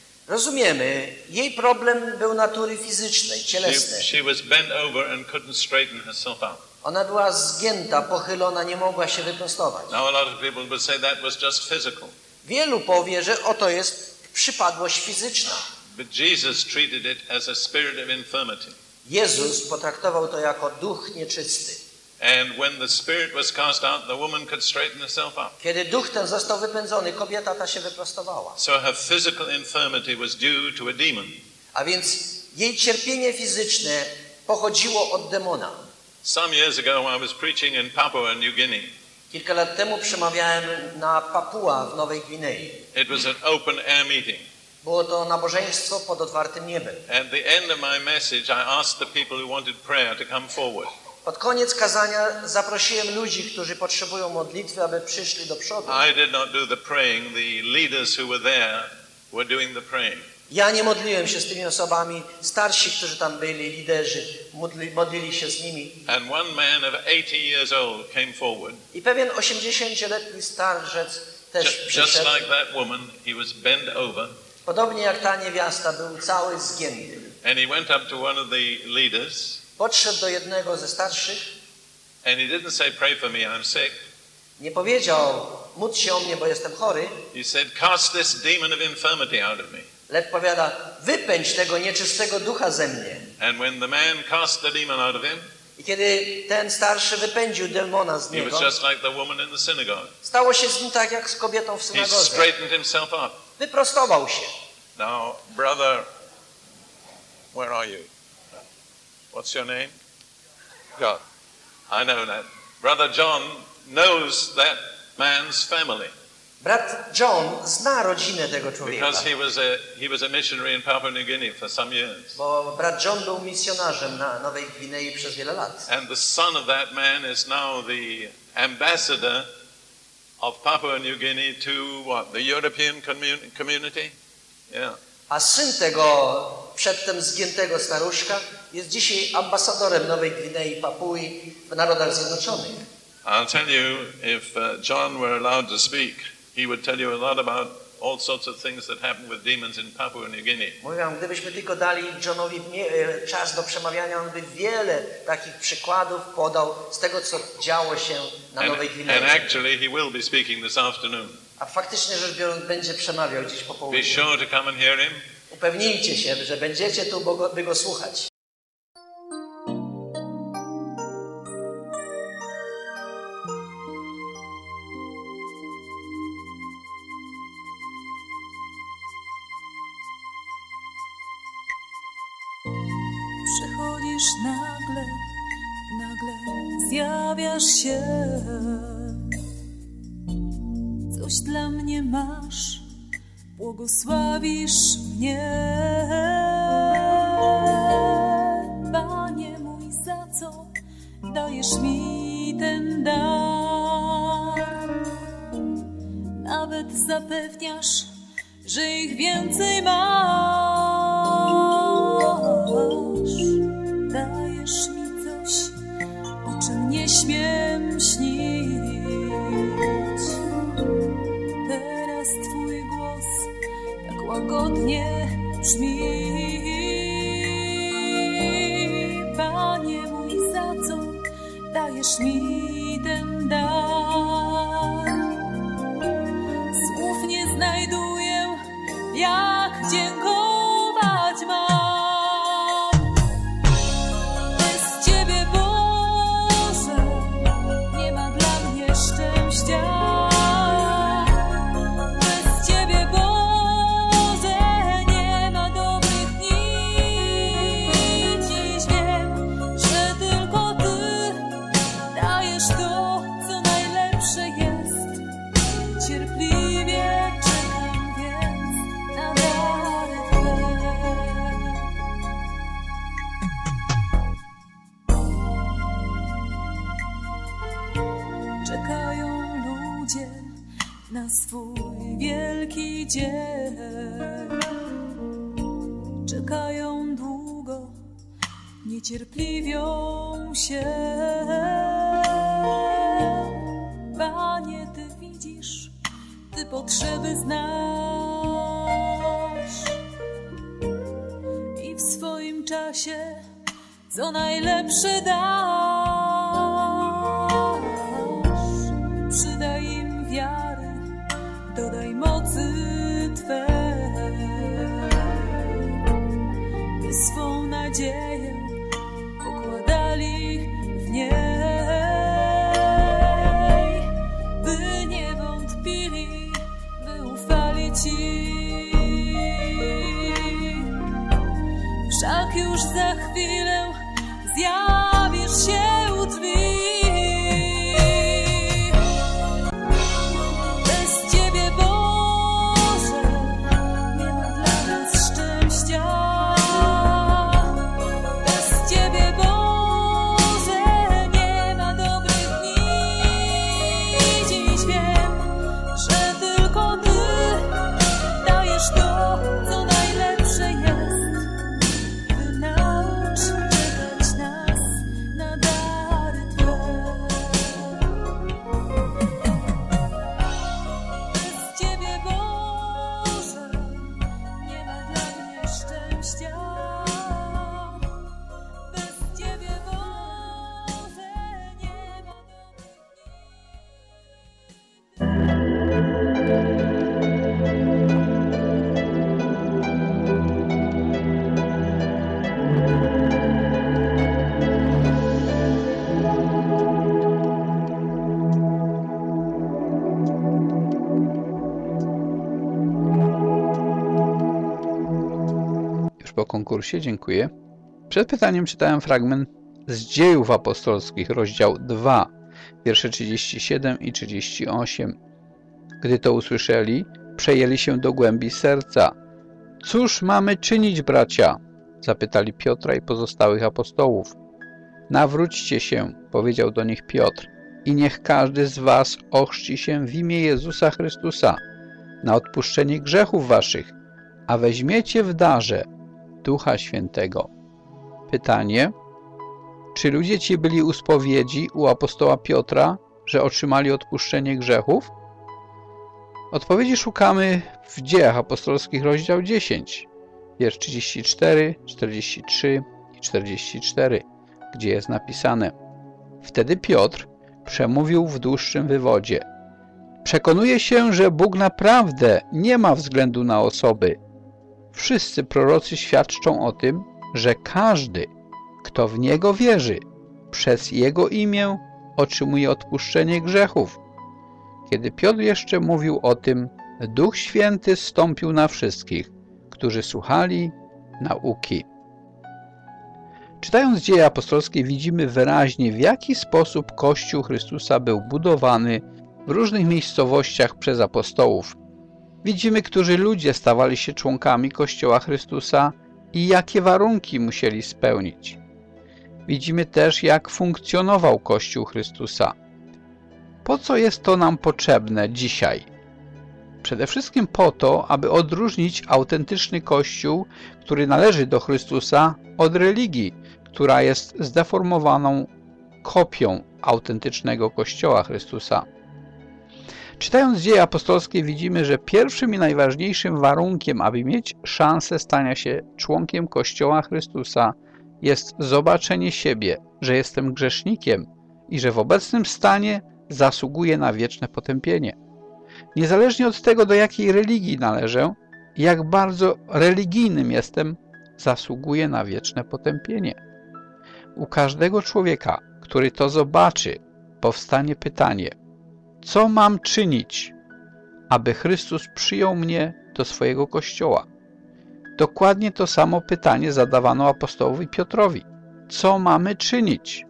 Rozumiemy, jej problem był natury fizycznej, cielesnej. She was bent over and couldn't straighten herself up. Ona była zgięta, pochylona, nie mogła się wyprostować. Now a lot of people would say that was just physical. Wielu powie, że oto jest przypadłość fizyczna. But Jesus treated it as a spirit of infirmity. Jezus potraktował to jako duch nieczysty. And when the spirit was cast out, the woman could straighten herself up. Kiedy duch ten został wypędzony, kobieta ta się wyprostowała. So her physical infirmity was due to a demon. A więc jej cierpienie fizyczne pochodziło od demona. Some years ago I was preaching in Papua New Guinea. Kilka lat temu przemawiałem na Papua w Nowej Gwinei. It was an open air meeting. Było to nabożeństwo pod otwartym niebem. At the end of my message, I asked the people who wanted prayer to come forward. Pod koniec kazania zaprosiłem ludzi, którzy potrzebują modlitwy, aby przyszli do przodu. I did not do the praying. The leaders who were there were doing the praying. Ja nie modliłem się z tymi osobami. Starsi, którzy tam byli, liderzy, modlili się z nimi. And one man of 80 years old came forward. I pewien 80-letni starzec też przyszedł. Just like that woman, he was bent over. Podobnie jak ta niewiasta, był cały zgięty. And he went up to one of the leaders. Podszedł do jednego ze starszych. And he didn't say, "Pray for me, I'm sick." Nie powiedział, módl się o mnie, bo jestem chory. He said, "Cast this demon of infirmity out of me." Lecz powiada, wypędź tego nieczystego ducha ze mnie. And when the man cast the demon out of him, i kiedy ten starszy wypędził demona z he niego, was just like the woman in the synagogue. Stało się z nim tak jak z kobietą w He synagodze. straightened himself up. Wyprostował się. Now, brother, where are you? What's your name? God. I know that. Brother John knows that man's family. Brat John zna rodzinę tego człowieka. Because he was a missionary in Papua New Guinea for some years. Bo brat John był misjonarzem na Nowej Gwinei przez wiele lat. And the son of that man is now the ambassador of Papua New Guinea to what? The European community? Yeah. A syn tego przedtem zgiętego staruszka jest dzisiaj ambasadorem Nowej Gwinei i Papui w Narodach Zjednoczonych. I'll tell you, if John were allowed to speak, he would tell you a lot about all sorts of things that happen with demons in Papua New Guinea. Mówię, gdybyśmy tylko dali Johnowi czas do przemawiania, on by wiele takich przykładów podał z tego, co działo się na Nowej Gwinei. And actually he will be speaking this afternoon. A faktycznie rzecz biorąc będzie przemawiał dziś po południu. Be sure to come and hear him. Upewnijcie się, że będziecie tu, by go słuchać. Przychodzisz nagle zjawiasz się. Coś dla mnie masz, błogosławisz mnie. Panie mój, za co dajesz mi ten dar? Nawet zapewniasz, że ich więcej masz. Dajesz mi coś, o czym nie śmiem śnić. Teraz Twój głos tak łagodnie brzmi. Panie mój, za co dajesz mi ten dar? Słów nie znajduję, jak dziękować mam. Bez Ciebie, Boże, nie ma dla mnie szczęścia. Bez Ciebie, Boże, nie ma dobrych dni. Dziś wiem, że tylko Ty dajesz to, co najlepsze jest. Cierpliwie czekam więc na dary Twe. Czekają ludzie na swój wielki dzień. Czekają długo, niecierpliwią się. Panie, Ty widzisz, Ty potrzeby znasz i w swoim czasie co najlepsze dasz. Przydaj im wiary, dodaj mocy Twej, by swą nadzieję pokładali w niej, by nie wątpili, by ufali Ci. Wszak już za chwilę zjawisz się u drzwi. Bez Ciebie, Boże, nie ma dla nas szczęścia. Bez Ciebie, Boże, nie ma dobrych dni. Dziś wiem, że tylko Ty dajesz to, co najlepsze jest. Naucz czekać nas na dary Twe. Bez Ciebie, Boże, nie ma dla mnie szczęścia. Bez Ciebie, Boże, nie ma Już po konkursie, dziękuję. Przed pytaniem czytałem fragment z Dziejów Apostolskich, rozdział 2, wiersze 37 i 38. Gdy to usłyszeli, przejęli się do głębi serca. Cóż mamy czynić, bracia? Zapytali Piotra i pozostałych apostołów. Nawróćcie się, powiedział do nich Piotr, i niech każdy z was ochrzci się w imię Jezusa Chrystusa na odpuszczenie grzechów waszych, a weźmiecie w darze Ducha Świętego. Pytanie: czy ludzie ci byli u spowiedzi u apostoła Piotra, że otrzymali odpuszczenie grzechów? Odpowiedzi szukamy w Dziejach Apostolskich, rozdział 10, wiersz 34, 43 i 44, gdzie jest napisane: Wtedy Piotr przemówił w dłuższym wywodzie. Przekonuje się, że Bóg naprawdę nie ma względu na osoby. Wszyscy prorocy świadczą o tym, że każdy, kto w Niego wierzy, przez Jego imię otrzymuje odpuszczenie grzechów. Kiedy Piotr jeszcze mówił o tym, Duch Święty zstąpił na wszystkich, którzy słuchali nauki. Czytając Dzieje Apostolskie widzimy wyraźnie, w jaki sposób Kościół Chrystusa był budowany w różnych miejscowościach przez apostołów. Widzimy, którzy ludzie stawali się członkami Kościoła Chrystusa i jakie warunki musieli spełnić. Widzimy też, jak funkcjonował Kościół Chrystusa. Po co jest to nam potrzebne dzisiaj? Przede wszystkim po to, aby odróżnić autentyczny Kościół, który należy do Chrystusa, od religii, która jest zdeformowaną kopią autentycznego Kościoła Chrystusa. Czytając Dzieje Apostolskie widzimy, że pierwszym i najważniejszym warunkiem, aby mieć szansę stania się członkiem Kościoła Chrystusa, jest zobaczenie siebie, że jestem grzesznikiem i że w obecnym stanie zasługuję na wieczne potępienie. Niezależnie od tego, do jakiej religii należę, jak bardzo religijnym jestem, zasługuję na wieczne potępienie. U każdego człowieka, który to zobaczy, powstanie pytanie: co mam czynić, aby Chrystus przyjął mnie do swojego Kościoła? Dokładnie to samo pytanie zadawano apostołowi Piotrowi. Co mamy czynić?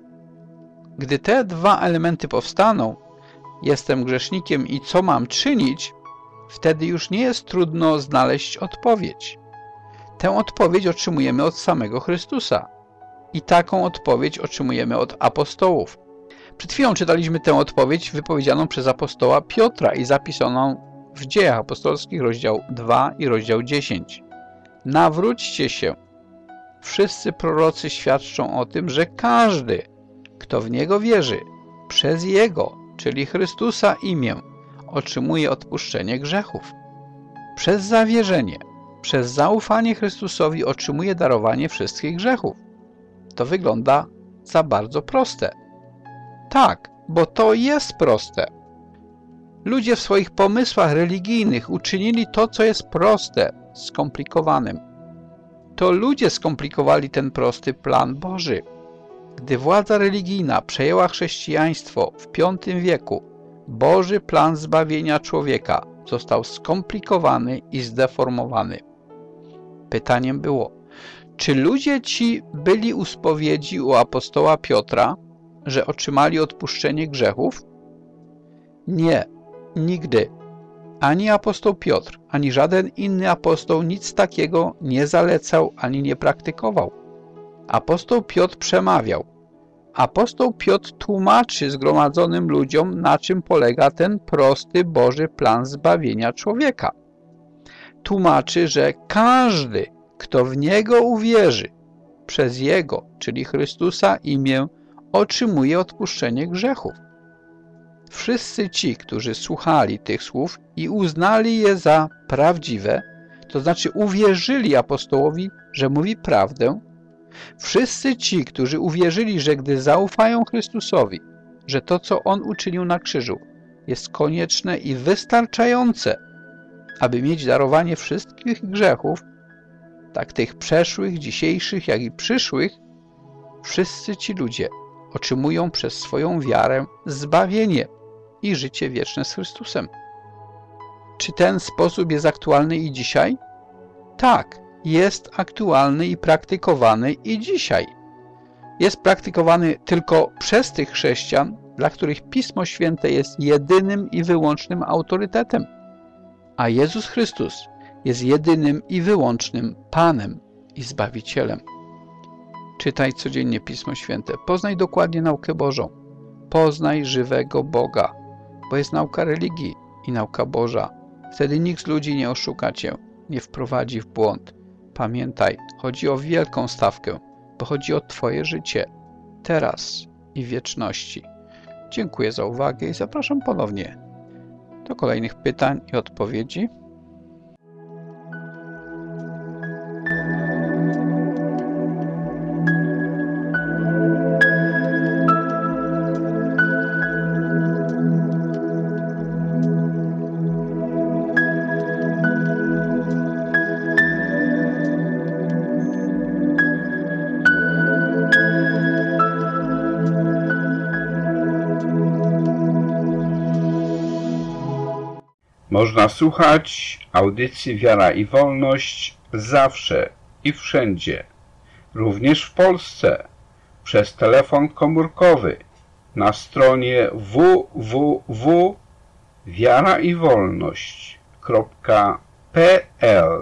Gdy te dwa elementy powstaną, jestem grzesznikiem i co mam czynić, wtedy już nie jest trudno znaleźć odpowiedź. Tę odpowiedź otrzymujemy od samego Chrystusa i taką odpowiedź otrzymujemy od apostołów. Przed chwilą czytaliśmy tę odpowiedź wypowiedzianą przez apostoła Piotra i zapisaną w Dziejach Apostolskich, rozdział 2 i rozdział 10. Nawróćcie się. Wszyscy prorocy świadczą o tym, że każdy, kto w Niego wierzy, przez Jego, czyli Chrystusa imię, otrzymuje odpuszczenie grzechów. Przez zawierzenie, przez zaufanie Chrystusowi otrzymuje darowanie wszystkich grzechów. To wygląda za bardzo proste. Tak, bo to jest proste. Ludzie w swoich pomysłach religijnych uczynili to, co jest proste, skomplikowanym. To ludzie skomplikowali ten prosty plan Boży. Gdy władza religijna przejęła chrześcijaństwo w V wieku, Boży plan zbawienia człowieka został skomplikowany i zdeformowany. Pytaniem było, czy ludzie ci byli u spowiedzi u apostoła Piotra, że otrzymali odpuszczenie grzechów? Nie, nigdy. Ani apostoł Piotr, ani żaden inny apostoł nic takiego nie zalecał ani nie praktykował. Apostoł Piotr przemawiał. Apostoł Piotr tłumaczy zgromadzonym ludziom, na czym polega ten prosty Boży plan zbawienia człowieka. Tłumaczy, że każdy, kto w Niego uwierzy, przez Jego, czyli Chrystusa imię, otrzymuje odpuszczenie grzechów. Wszyscy ci, którzy słuchali tych słów i uznali je za prawdziwe, to znaczy uwierzyli apostołowi, że mówi prawdę, wszyscy ci, którzy uwierzyli, że gdy zaufają Chrystusowi, że to, co On uczynił na krzyżu, jest konieczne i wystarczające, aby mieć darowanie wszystkich grzechów, tak tych przeszłych, dzisiejszych, jak i przyszłych, wszyscy ci ludzie otrzymują przez swoją wiarę zbawienie i życie wieczne z Chrystusem. Czy ten sposób jest aktualny i dzisiaj? Tak, jest aktualny i praktykowany i dzisiaj. Jest praktykowany tylko przez tych chrześcijan, dla których Pismo Święte jest jedynym i wyłącznym autorytetem, a Jezus Chrystus jest jedynym i wyłącznym Panem i Zbawicielem. Czytaj codziennie Pismo Święte, poznaj dokładnie naukę Bożą, poznaj żywego Boga, bo jest nauka religii i nauka Boża. Wtedy nikt z ludzi nie oszuka cię, nie wprowadzi w błąd. Pamiętaj, chodzi o wielką stawkę, bo chodzi o twoje życie, teraz i w wieczności. Dziękuję za uwagę i zapraszam ponownie do kolejnych pytań i odpowiedzi. Można słuchać audycji Wiara i Wolność zawsze i wszędzie, również w Polsce, przez telefon komórkowy na stronie www.wiaraiwolność.pl.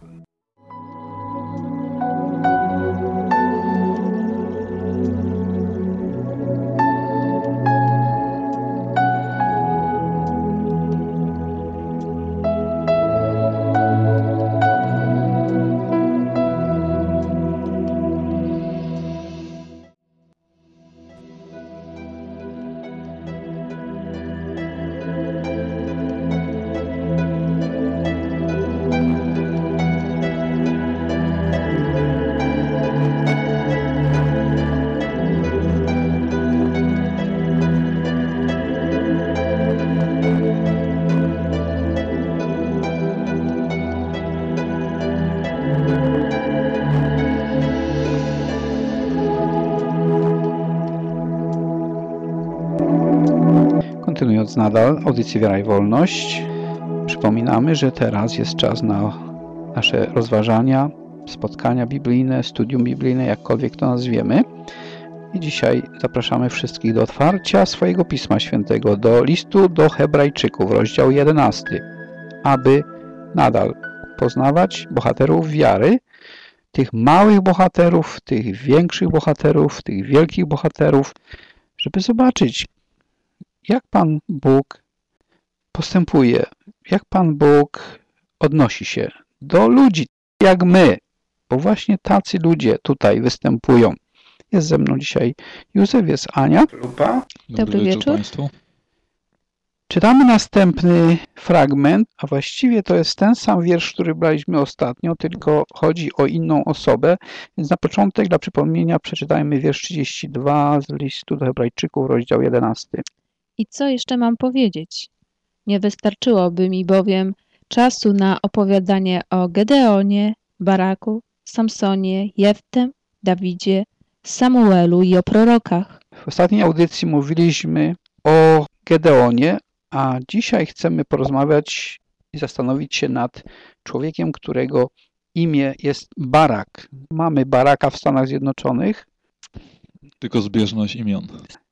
Kontynuując nadal audycję Wiara i Wolność, przypominamy, że teraz jest czas na nasze rozważania, spotkania biblijne, studium biblijne, jakkolwiek to nazwiemy. I dzisiaj zapraszamy wszystkich do otwarcia swojego Pisma Świętego, do listu do Hebrajczyków, rozdział 11, aby nadal poznawać bohaterów wiary, tych małych bohaterów, tych większych bohaterów, tych wielkich bohaterów, żeby zobaczyć, jak Pan Bóg postępuje, jak Pan Bóg odnosi się do ludzi, jak my, bo właśnie tacy ludzie tutaj występują. Jest ze mną dzisiaj Józef, jest Ania. Dobry wieczór Państwu. Czytamy następny fragment, a właściwie to jest ten sam wiersz, który braliśmy ostatnio, tylko chodzi o inną osobę. Więc na początek, dla przypomnienia, przeczytajmy wiersz 32 z listu do Hebrajczyków, rozdział 11. I co jeszcze mam powiedzieć? Nie wystarczyłoby mi bowiem czasu na opowiadanie o Gedeonie, Baraku, Samsonie, Jeftem, Dawidzie, Samuelu i o prorokach. W ostatniej audycji mówiliśmy o Gedeonie, a dzisiaj chcemy porozmawiać i zastanowić się nad człowiekiem, którego imię jest Barak. Mamy Baraka w Stanach Zjednoczonych. Tylko zbieżność imion.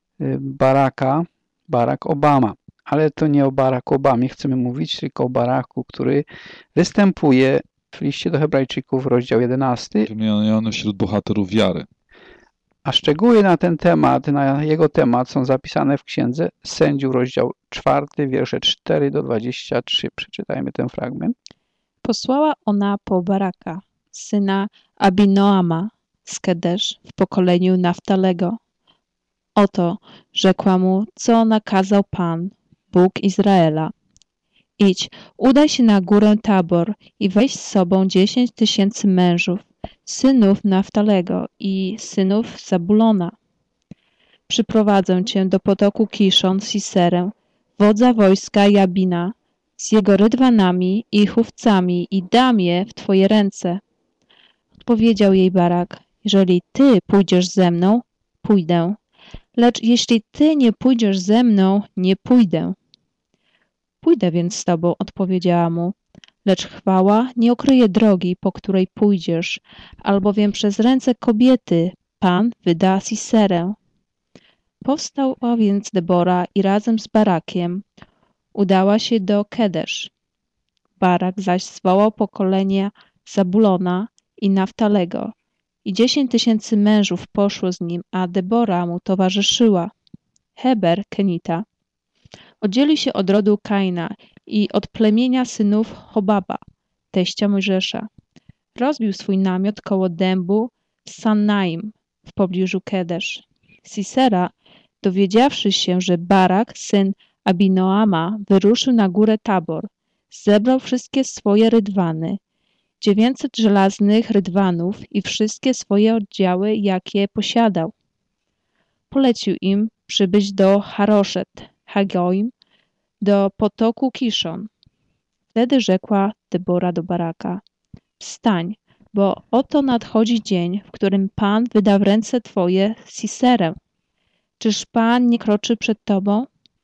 Barack Obama. Ale to nie o Barack Obamie chcemy mówić, tylko o Baraku, który występuje w liście do Hebrajczyków, rozdział 11. Wymieniony wśród bohaterów wiary. A szczegóły na ten temat, na jego temat są zapisane w Księdze Sędziów, rozdział 4, wiersze 4 do 23. Przeczytajmy ten fragment. Posłała ona po Baraka, syna Abinoama z Kedesz w pokoleniu Naftalego. Oto rzekła mu, co nakazał Pan, Bóg Izraela. Idź, udaj się na górę Tabor i weź z sobą 10 000 mężów, synów Naftalego i synów Zabulona. Przyprowadzę cię do potoku Kiszon Siserę, wodza wojska Jabina, z jego rydwanami i chówcami i dam je w twoje ręce. Odpowiedział jej Barak, jeżeli ty pójdziesz ze mną, pójdę. Lecz jeśli ty nie pójdziesz ze mną, nie pójdę. Pójdę więc z tobą, odpowiedziała mu, lecz chwała nie ukryje drogi, po której pójdziesz, albowiem przez ręce kobiety Pan wyda Siserę. Powstała więc Debora i razem z Barakiem udała się do Kedesz. Barak zaś zwołał pokolenia Zabulona i Naftalego i 10 000 mężów poszło z nim, a Debora mu towarzyszyła. Heber, Kenita, oddzielił się od rodu Kaina i od plemienia synów Hobaba, teścia Mojżesza. Rozbił swój namiot koło dębu Sannaim w pobliżu Kedesz. Sisera, dowiedziawszy się, że Barak, syn Abinoama, wyruszył na górę Tabor, zebrał wszystkie swoje rydwany, 900 żelaznych rydwanów i wszystkie swoje oddziały, jakie posiadał. Polecił im przybyć do Haroszet Hagoim, do potoku Kiszon. Wtedy rzekła Debora do Baraka: wstań, bo oto nadchodzi dzień, w którym Pan wyda w ręce twoje Siserę. Czyż Pan nie kroczy przed tobą?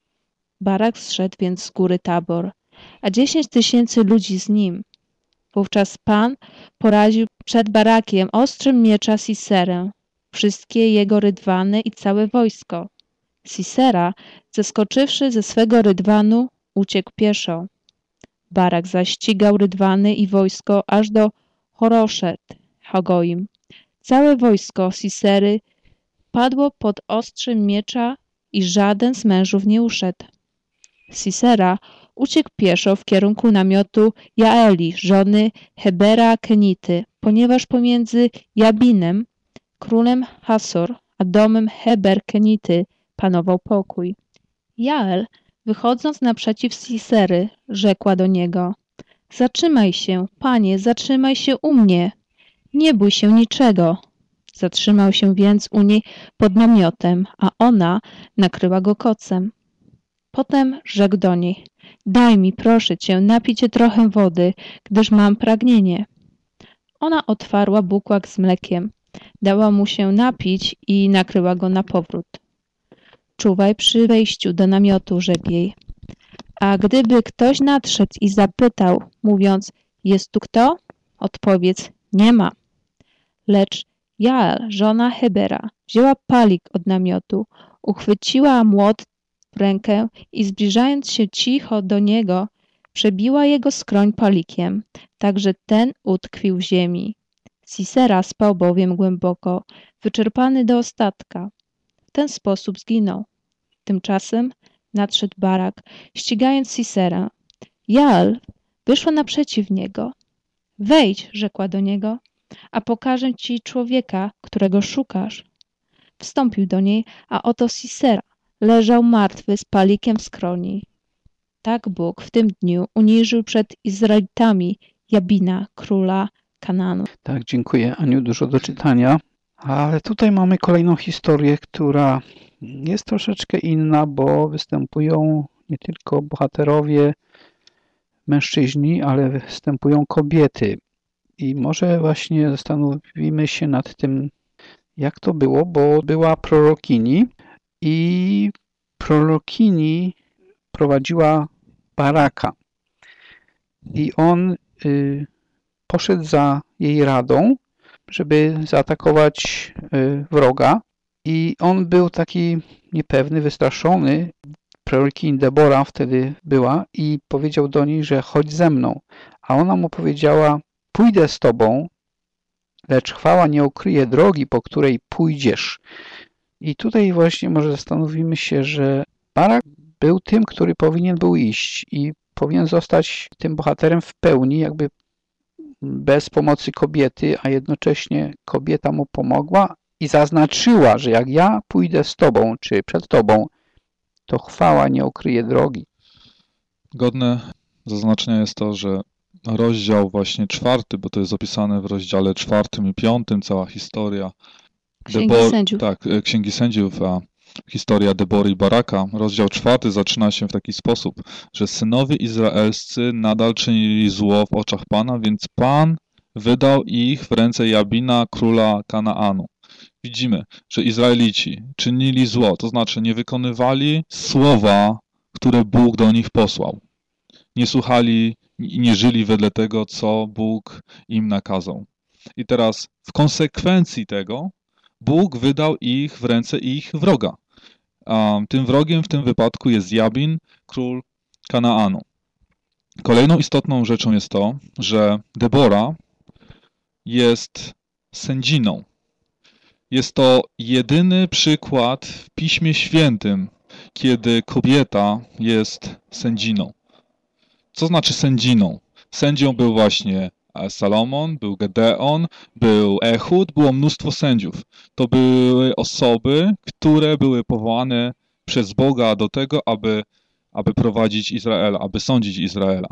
Barak zszedł więc z góry Tabor, a 10 000 ludzi z nim. Wówczas Pan poraził przed Barakiem ostrzem miecza Siserę, wszystkie jego rydwany i całe wojsko. Sisera, zeskoczywszy ze swego rydwanu, uciekł pieszo. Barak zaś ścigał rydwany i wojsko aż do Horoszet Hagoim. Całe wojsko Sisery padło pod ostrzem miecza i żaden z mężów nie uszedł. Sisera uciekł pieszo w kierunku namiotu Jaeli, żony Hebera Kenity, ponieważ pomiędzy Jabinem, królem Hasor, a domem Heber Kenity panował pokój. Jael, wychodząc naprzeciw Sisery, rzekła do niego: zatrzymaj się, panie, zatrzymaj się u mnie. Nie bój się niczego. Zatrzymał się więc u niej pod namiotem, a ona nakryła go kocem. Potem rzekł do niej: daj mi, proszę cię, napić trochę wody, gdyż mam pragnienie. Ona otwarła bukłak z mlekiem, dała mu się napić i nakryła go na powrót. Czuwaj przy wejściu do namiotu, rzekł jej. A gdyby ktoś nadszedł i zapytał, mówiąc: jest tu kto? Odpowiedz: nie ma. Lecz Jael, żona Hebera, wzięła palik od namiotu, uchwyciła młot w rękę i zbliżając się cicho do niego, przebiła jego skroń palikiem, tak że ten utkwił w ziemi. Sisera spał bowiem głęboko, wyczerpany do ostatka. W ten sposób zginął. Tymczasem nadszedł Barak, ścigając Siserę. Jael wyszła naprzeciw niego. Wejdź, rzekła do niego, a pokażę ci człowieka, którego szukasz. Wstąpił do niej, a oto Sisera leżał martwy z palikiem w skroni. Tak Bóg w tym dniu uniżył przed Izraelitami Jabina, króla Kanaanu. Tak, dziękuję, Aniu, dużo do czytania. Ale tutaj mamy kolejną historię, która jest troszeczkę inna, bo występują nie tylko bohaterowie mężczyźni, ale występują kobiety. I może właśnie zastanowimy się nad tym, jak to było, bo była prorokini i prorokini prowadziła Baraka. I on poszedł za jej radą, żeby zaatakować wroga. I on był taki niepewny, wystraszony. Prorokini Debora wtedy była i powiedział do niej, że chodź ze mną. A ona mu powiedziała: pójdę z tobą, lecz chwała nie ukryje drogi, po której pójdziesz. I tutaj właśnie może zastanowimy się, że Barak był tym, który powinien był iść i powinien zostać tym bohaterem w pełni, jakby bez pomocy kobiety, a jednocześnie kobieta mu pomogła i zaznaczyła, że jak ja pójdę z tobą, czy przed tobą, to chwała nie ukryje drogi. Godne zaznaczenia jest to, że rozdział właśnie 4, bo to jest opisane w rozdziale 4 i 5, cała historia Sędziów. Tak, Księgi Sędziów, a historia Debory i Baraka. Rozdział 4 zaczyna się w taki sposób, że synowie izraelscy nadal czynili zło w oczach Pana, więc Pan wydał ich w ręce Jabina, króla Kanaanu. Widzimy, że Izraelici czynili zło, to znaczy nie wykonywali słowa, które Bóg do nich posłał. Nie słuchali i nie żyli wedle tego, co Bóg im nakazał. I teraz w konsekwencji tego Bóg wydał ich w ręce ich wroga. A tym wrogiem w tym wypadku jest Jabin, król Kanaanu. Kolejną istotną rzeczą jest to, że Debora jest sędziną. Jest to jedyny przykład w Piśmie Świętym, kiedy kobieta jest sędziną. Co znaczy sędziną? Sędzią był właśnie Salomon, był Gedeon, był Ehud, było mnóstwo sędziów. To były osoby, które były powołane przez Boga do tego, aby prowadzić Izraela, aby sądzić Izraela.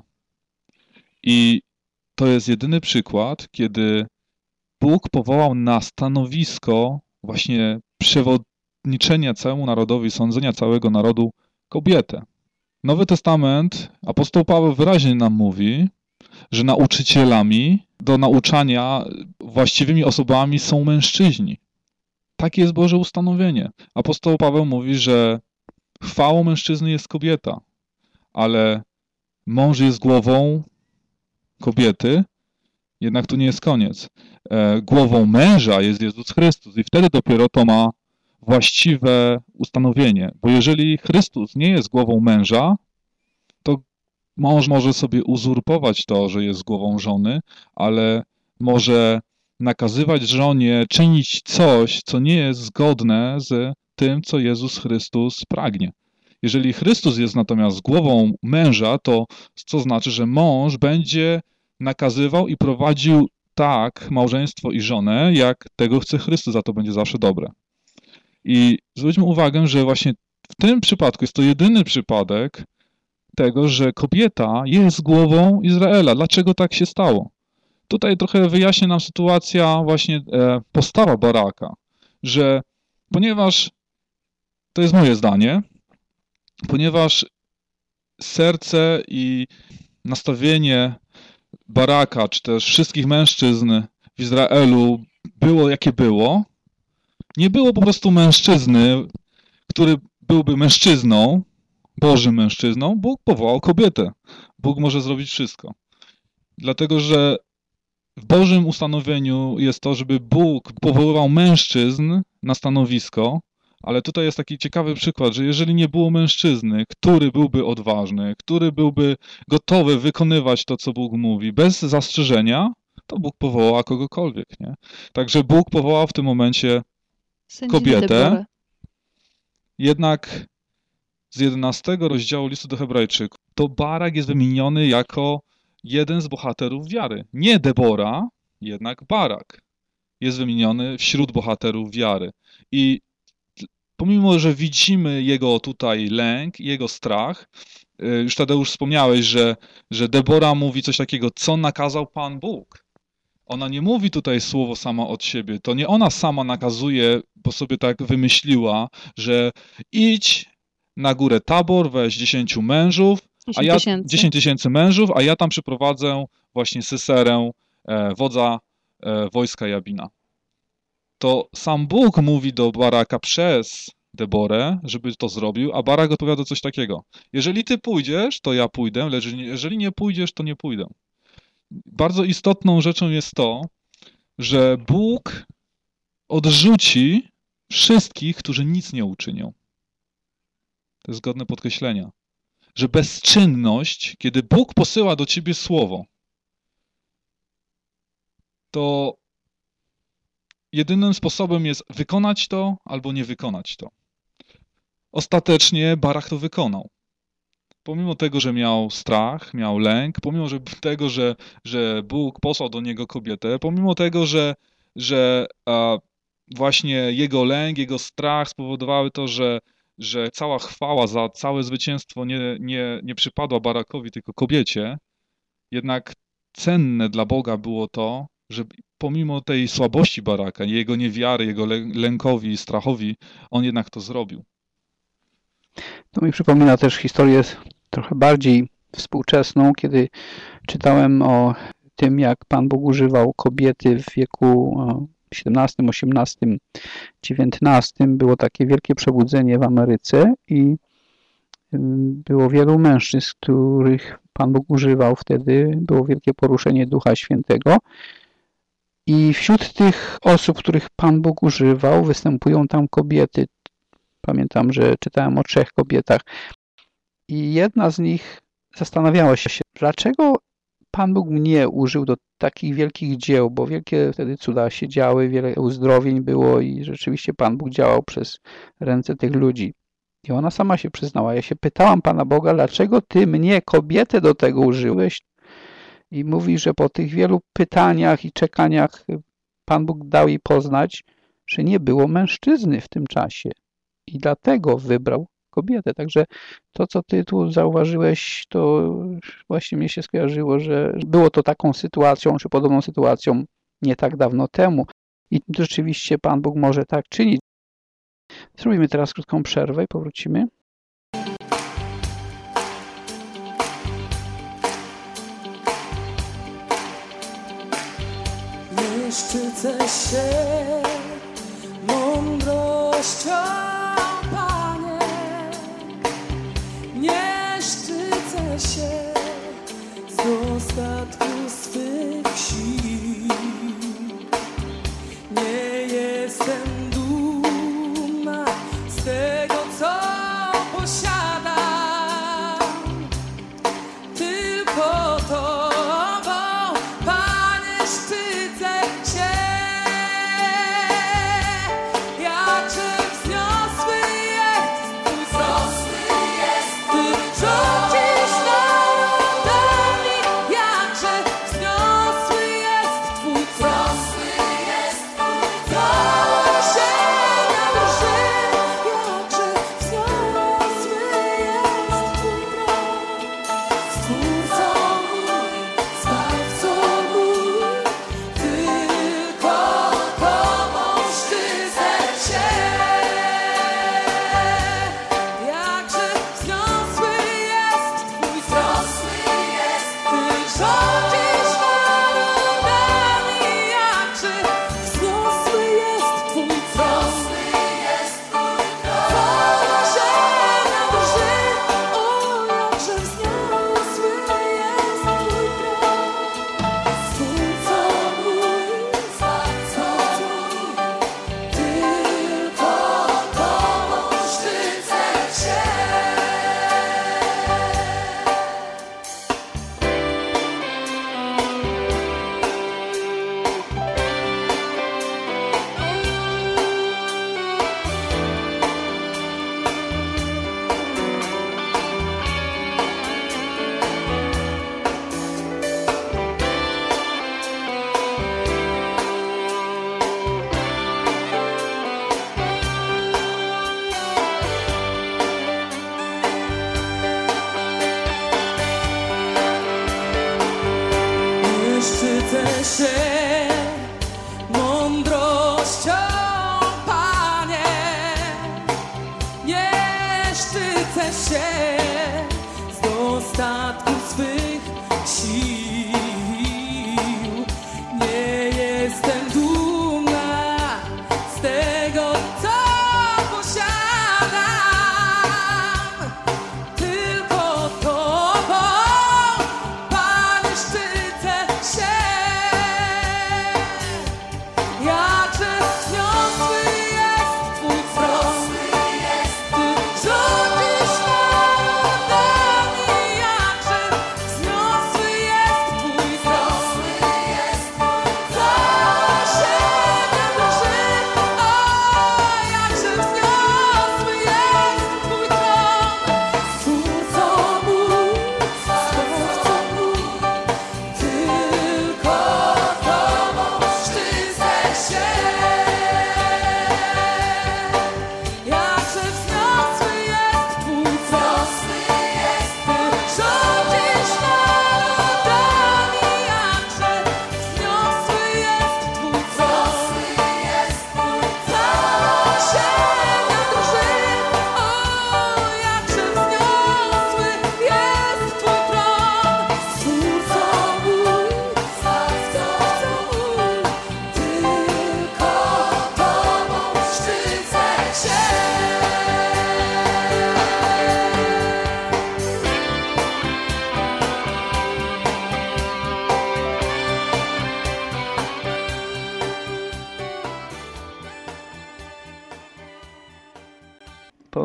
I to jest jedyny przykład, kiedy Bóg powołał na stanowisko właśnie przewodniczenia całemu narodowi, sądzenia całego narodu kobietę. Nowy Testament, apostoł Paweł wyraźnie nam mówi, że nauczycielami do nauczania właściwymi osobami są mężczyźni. Takie jest Boże ustanowienie. Apostoł Paweł mówi, że chwałą mężczyzny jest kobieta, ale mąż jest głową kobiety, jednak tu nie jest koniec. Głową męża jest Jezus Chrystus i wtedy dopiero to ma właściwe ustanowienie. Bo jeżeli Chrystus nie jest głową męża, to mąż może sobie uzurpować to, że jest głową żony, ale może nakazywać żonie czynić coś, co nie jest zgodne z tym, co Jezus Chrystus pragnie. Jeżeli Chrystus jest natomiast głową męża, to co znaczy, że mąż będzie nakazywał i prowadził tak małżeństwo i żonę, jak tego chce Chrystus, a to będzie zawsze dobre. I zwróćmy uwagę, że właśnie w tym przypadku jest to jedyny przypadek tego, że kobieta jest głową Izraela. Dlaczego tak się stało? Tutaj trochę wyjaśnia nam sytuacja właśnie postawa Baraka, że ponieważ, to jest moje zdanie, ponieważ serce i nastawienie Baraka, czy też wszystkich mężczyzn w Izraelu było jakie było, nie było po prostu mężczyzny, który byłby mężczyzną, Bożym mężczyzną. Bóg powołał kobietę. Bóg może zrobić wszystko. Dlatego, że w Bożym ustanowieniu jest to, żeby Bóg powoływał mężczyzn na stanowisko, ale tutaj jest taki ciekawy przykład, że jeżeli nie było mężczyzny, który byłby odważny, który byłby gotowy wykonywać to, co Bóg mówi, bez zastrzeżenia, to Bóg powoła kogokolwiek. Nie? Także Bóg powołał w tym momencie kobietę. Jednak z 11 rozdziału listu do Hebrajczyków to Barak jest wymieniony jako jeden z bohaterów wiary. Nie Debora, jednak Barak jest wymieniony wśród bohaterów wiary. I pomimo, że widzimy jego tutaj lęk, jego strach, już Tadeusz wspomniałeś, że Debora mówi coś takiego, co nakazał Pan Bóg. Ona nie mówi tutaj słowo sama od siebie. To nie ona sama nakazuje, bo sobie tak wymyśliła, że idź na górę Tabor, weź 10 mężów, 10 tysięcy mężów, a ja tam przyprowadzę właśnie Syserę, wodza wojska Jabina. To sam Bóg mówi do Baraka przez Deborę, żeby to zrobił, a Barak odpowiada coś takiego. Jeżeli ty pójdziesz, to ja pójdę, lecz jeżeli nie pójdziesz, to nie pójdę. Bardzo istotną rzeczą jest to, że Bóg odrzuci wszystkich, którzy nic nie uczynią. To jest godne podkreślenia. Że bezczynność, kiedy Bóg posyła do ciebie słowo, to jedynym sposobem jest wykonać to albo nie wykonać to. Ostatecznie Barak to wykonał. Pomimo tego, że miał strach, miał lęk, pomimo tego, że Bóg posłał do niego kobietę, pomimo tego, że właśnie jego lęk, jego strach spowodowały to, że cała chwała za całe zwycięstwo nie przypadła Barakowi, tylko kobiecie, jednak cenne dla Boga było to, że pomimo tej słabości Baraka, jego niewiary, jego lękowi, strachowi, on jednak to zrobił. To mi przypomina też historię trochę bardziej współczesną, kiedy czytałem o tym, jak Pan Bóg używał kobiety w wieku XVII, XVIII, XIX. Było takie wielkie przebudzenie w Ameryce i było wielu mężczyzn, których Pan Bóg używał wtedy. Było wielkie poruszenie Ducha Świętego. I wśród tych osób, których Pan Bóg używał, występują tam kobiety. Pamiętam, że czytałem o 3 kobietach. I jedna z nich zastanawiała się, dlaczego Pan Bóg mnie użył do takich wielkich dzieł, bo wielkie wtedy cuda się działy, wiele uzdrowień było i rzeczywiście Pan Bóg działał przez ręce tych ludzi. I ona sama się przyznała. Ja się pytałam Pana Boga, dlaczego Ty mnie, kobietę, do tego użyłeś? I mówi, że po tych wielu pytaniach i czekaniach Pan Bóg dał jej poznać, że nie było mężczyzny w tym czasie. I dlatego wybrał kobietę. Także to, co Ty tu zauważyłeś, to właśnie mi się skojarzyło, że było to taką sytuacją, czy podobną sytuacją nie tak dawno temu. I rzeczywiście Pan Bóg może tak czynić. Zrobimy teraz krótką przerwę i powrócimy. Nie szczycę się mądrością, Panie, nie szczycę się z dostatku swych sił. Nie jestem dumna z tego, co posiadam, tylko Tobą, Panie, szczycę się. Jakże wzniosły jest Twój Ty rządzisz narodami, jakże wzniosły jest Twój tron. Ziemia drży, jakże wzniosły jest Twój tron. Stwórco mój, Zbawco mój, tylko Tobą szczycę się. Jakże wzniosły jest Twój tron. Ty rządzisz narodami, jakże wzniosły jest Twój tron. Ziemia drży, o, jakże wzniosły jest Twój tron. Stwórco mój, Zbawco mój, tylko Tobą szczycę się. Nie szczycę się mądrością, Panie, nie szczycę się z dostatku swych sił. Nie jestem dumna z tego, co posiadam, tylko Tobą, Panie, szczycę się.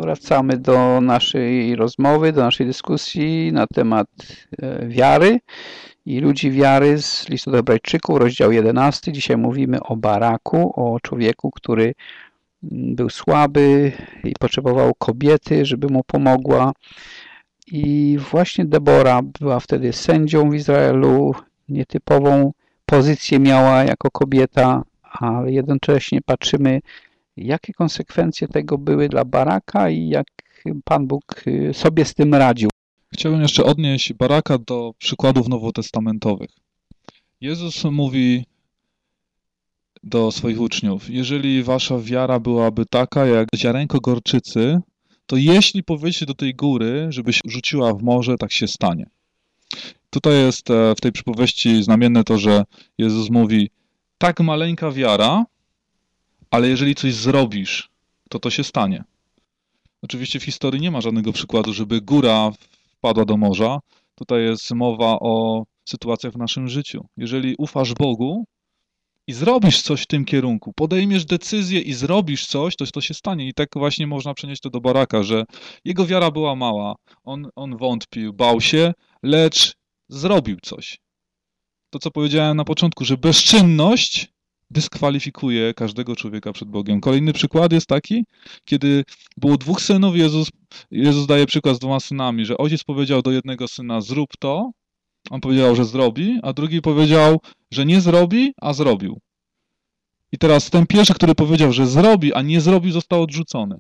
Wracamy do naszej rozmowy, do naszej dyskusji na temat wiary i ludzi wiary z listu do Hebrajczyków, rozdział 11. Dzisiaj mówimy o Baraku, o człowieku, który był słaby i potrzebował kobiety, żeby mu pomogła. I właśnie Debora była wtedy sędzią w Izraelu, nietypową pozycję miała jako kobieta, ale jednocześnie patrzymy, jakie konsekwencje tego były dla Baraka i jak Pan Bóg sobie z tym radził. Chciałbym jeszcze odnieść Baraka do przykładów nowotestamentowych. Jezus mówi do swoich uczniów: jeżeli wasza wiara byłaby taka jak ziarenko gorczycy, to jeśli powiecie do tej góry, żeby się rzuciła w morze, tak się stanie. Tutaj jest w tej przypowieści znamienne to, że Jezus mówi: tak maleńka wiara, ale jeżeli coś zrobisz, to się stanie. Oczywiście w historii nie ma żadnego przykładu, żeby góra wpadła do morza. Tutaj jest mowa o sytuacjach w naszym życiu. Jeżeli ufasz Bogu i zrobisz coś w tym kierunku, podejmiesz decyzję i zrobisz coś, to się stanie. I tak właśnie można przenieść to do Baraka, że jego wiara była mała, on wątpił, bał się, lecz zrobił coś. To, co powiedziałem na początku, że bezczynność dyskwalifikuje każdego człowieka przed Bogiem. Kolejny przykład jest taki, kiedy było dwóch synów, Jezus daje przykład z dwoma synami, że ojciec powiedział do jednego syna: zrób to, on powiedział, że zrobi, a drugi powiedział, że nie zrobi, a zrobił. I teraz ten pierwszy, który powiedział, że zrobi, a nie zrobił, został odrzucony.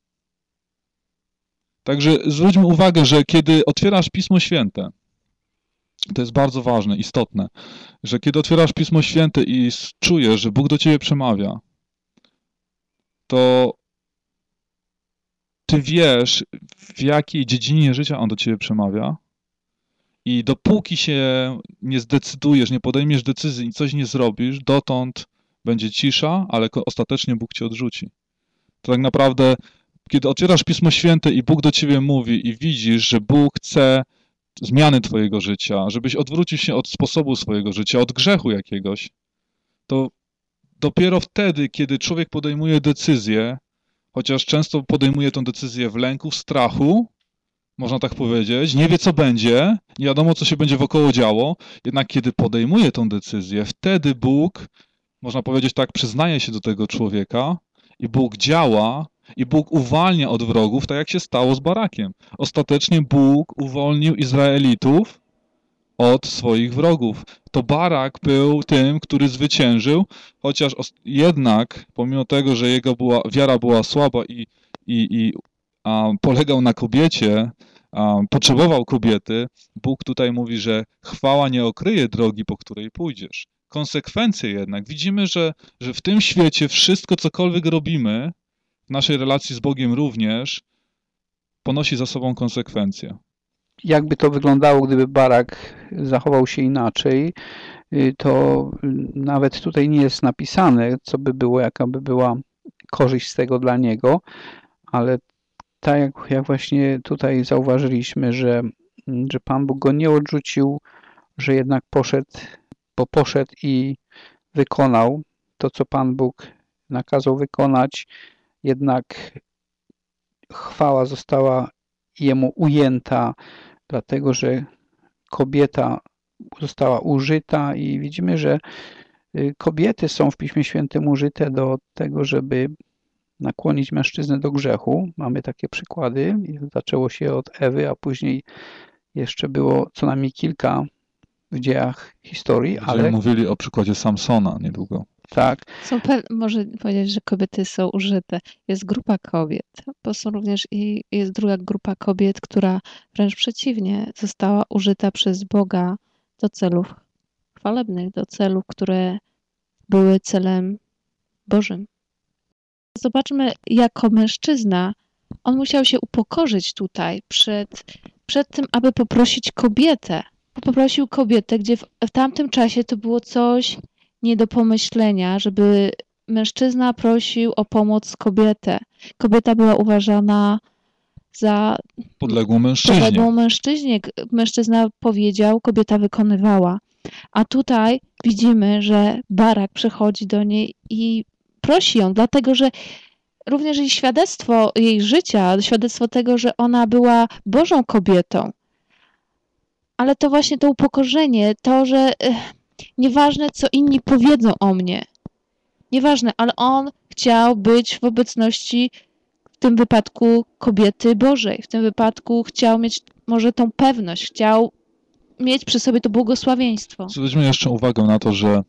Także zwróćmy uwagę, że kiedy otwierasz Pismo Święte, to jest bardzo ważne, istotne, że kiedy otwierasz Pismo Święte i czujesz, że Bóg do ciebie przemawia, to ty wiesz, w jakiej dziedzinie życia On do ciebie przemawia, i dopóki się nie zdecydujesz, nie podejmiesz decyzji i coś nie zrobisz, dotąd będzie cisza, ale ostatecznie Bóg cię odrzuci. To tak naprawdę, kiedy otwierasz Pismo Święte i Bóg do ciebie mówi i widzisz, że Bóg chce zmiany twojego życia, żebyś odwrócił się od sposobu swojego życia, od grzechu jakiegoś, to dopiero wtedy, kiedy człowiek podejmuje decyzję, chociaż często podejmuje tę decyzję w lęku, w strachu, można tak powiedzieć, nie wie co będzie, nie wiadomo co się będzie wokoło działo, jednak kiedy podejmuje tę decyzję, wtedy Bóg, można powiedzieć tak, przyznaje się do tego człowieka i Bóg działa i Bóg uwalnia od wrogów, tak jak się stało z Barakiem. Ostatecznie Bóg uwolnił Izraelitów od swoich wrogów. To Barak był tym, który zwyciężył, chociaż jednak, pomimo tego, że jego wiara była słaba i polegał na kobiecie, potrzebował kobiety, Bóg tutaj mówi, że chwała nie okryje drogi, po której pójdziesz. Konsekwencje jednak. Widzimy, że w tym świecie wszystko, cokolwiek robimy, w naszej relacji z Bogiem również, ponosi za sobą konsekwencje. Jakby to wyglądało, gdyby Barak zachował się inaczej, to nawet tutaj nie jest napisane, co by było, jaka by była korzyść z tego dla niego, ale tak jak właśnie tutaj zauważyliśmy, że Pan Bóg go nie odrzucił, że jednak poszedł i wykonał to, co Pan Bóg nakazał wykonać, jednak chwała została jemu ujęta, dlatego że kobieta została użyta i widzimy, że kobiety są w Piśmie Świętym użyte do tego, żeby nakłonić mężczyznę do grzechu. Mamy takie przykłady. Zaczęło się od Ewy, a później jeszcze było co najmniej kilka w dziejach historii. Będziemy mówili o przykładzie Samsona niedługo. Tak. Może powiedzieć, że kobiety są użyte. Jest grupa kobiet, bo są również i jest druga grupa kobiet, która wręcz przeciwnie została użyta przez Boga do celów chwalebnych, do celów, które były celem Bożym. Zobaczmy, jako mężczyzna, on musiał się upokorzyć tutaj przed tym, aby poprosić kobietę. Poprosił kobietę, gdzie w tamtym czasie to było coś nie do pomyślenia, żeby mężczyzna prosił o pomoc kobietę. Kobieta była uważana za podległą mężczyźnie. Mężczyzna powiedział, kobieta wykonywała. A tutaj widzimy, że Barak przychodzi do niej i prosi ją, dlatego że również jej świadectwo jej życia, świadectwo tego, że ona była Bożą kobietą. Ale to właśnie to upokorzenie, to, że nieważne, co inni powiedzą o mnie, nieważne, ale on chciał być w obecności, w tym wypadku kobiety Bożej. W tym wypadku chciał mieć może tą pewność, chciał mieć przy sobie to błogosławieństwo. Zwróćmy jeszcze uwagę na to, że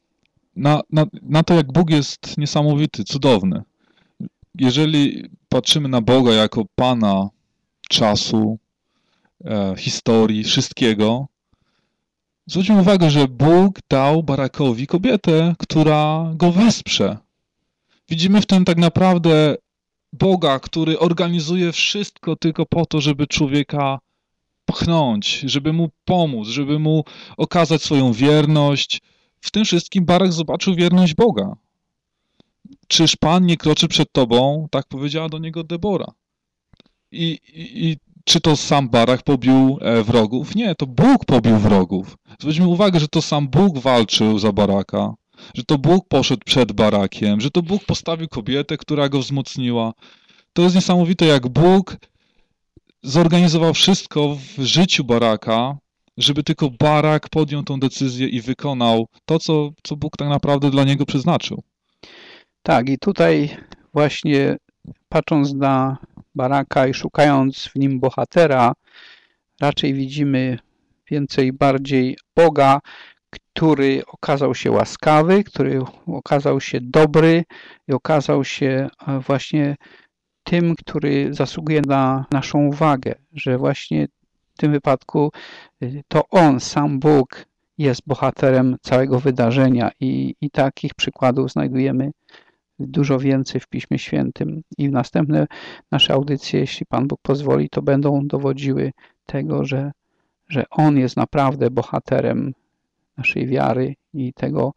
na to, jak Bóg jest niesamowity, cudowny. Jeżeli patrzymy na Boga jako Pana czasu, historii, wszystkiego, zwróćmy uwagę, że Bóg dał Barakowi kobietę, która go wesprze. Widzimy w tym tak naprawdę Boga, który organizuje wszystko tylko po to, żeby człowieka pchnąć, żeby mu pomóc, żeby mu okazać swoją wierność. W tym wszystkim Barak zobaczył wierność Boga. Czyż Pan nie kroczy przed tobą? Tak powiedziała do niego Debora. I czy to sam Barak pobił wrogów? Nie, to Bóg pobił wrogów. Zwróćmy uwagę, że to sam Bóg walczył za Baraka, że to Bóg poszedł przed Barakiem, że to Bóg postawił kobietę, która go wzmocniła. To jest niesamowite, jak Bóg zorganizował wszystko w życiu Baraka, żeby tylko Barak podjął tą decyzję i wykonał to, co Bóg tak naprawdę dla niego przeznaczył. Tak, i tutaj właśnie patrząc na Baraka i szukając w nim bohatera, raczej widzimy więcej, bardziej Boga, który okazał się łaskawy, który okazał się dobry i okazał się właśnie tym, który zasługuje na naszą uwagę, że właśnie w tym wypadku to On, sam Bóg jest bohaterem całego wydarzenia i takich przykładów znajdujemy dużo więcej w Piśmie Świętym i w następne nasze audycje, jeśli Pan Bóg pozwoli, to będą dowodziły tego, że On jest naprawdę bohaterem naszej wiary i tego,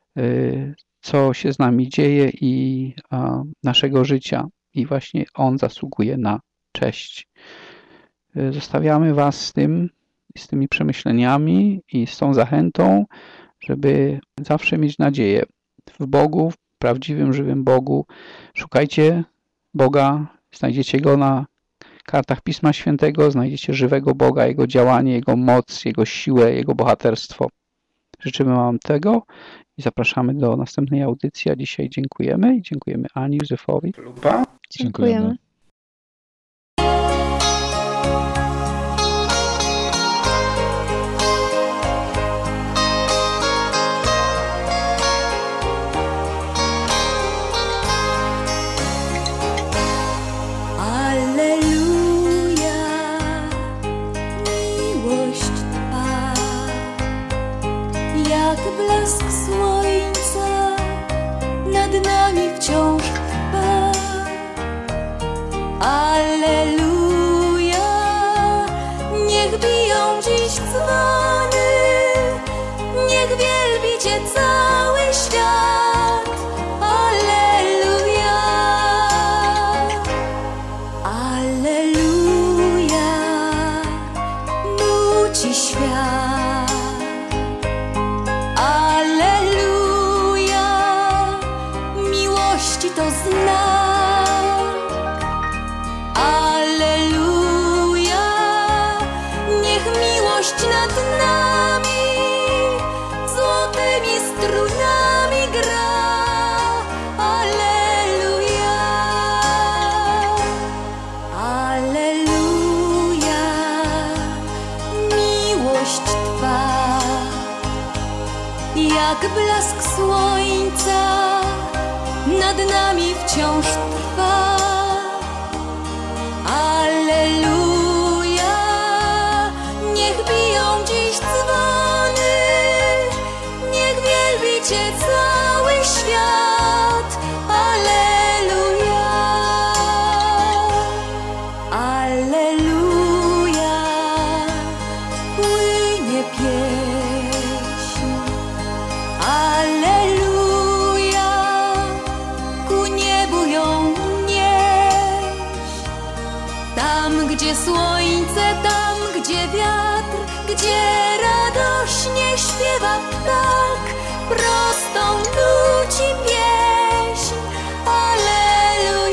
co się z nami dzieje i naszego życia. I właśnie On zasługuje na cześć. Zostawiamy Was z tymi przemyśleniami i z tą zachętą, żeby zawsze mieć nadzieję w Bogu, w prawdziwym, żywym Bogu. Szukajcie Boga, znajdziecie Go na kartach Pisma Świętego, znajdziecie żywego Boga, Jego działanie, Jego moc, Jego siłę, Jego bohaterstwo. Życzymy Wam tego i zapraszamy do następnej audycji, a dzisiaj dziękujemy i dziękujemy Ani, Józefowi. Dziękujemy. Blask słońca nad nami wciąż trwa. Alleluja, niech biją dziś dzwony, niech wielbi Cię cały świat. Alleluja, alleluja, nuci świat. To znak. Alleluja, niech miłość nad nami złotymi strunami gra. Alleluja, alleluja, miłość Twa jak blask słońca nad nami wciąż trwa. Alleluja, niech biją dziś dzwony, niech wielbi Cię cały świat. Alleluja, alleluja, płynie pieśń. Alleluja, tam, gdzie słońce, tam, gdzie wiatr, gdzie radośnie śpiewa ptak, prostą nuci pieśń. Alleluja.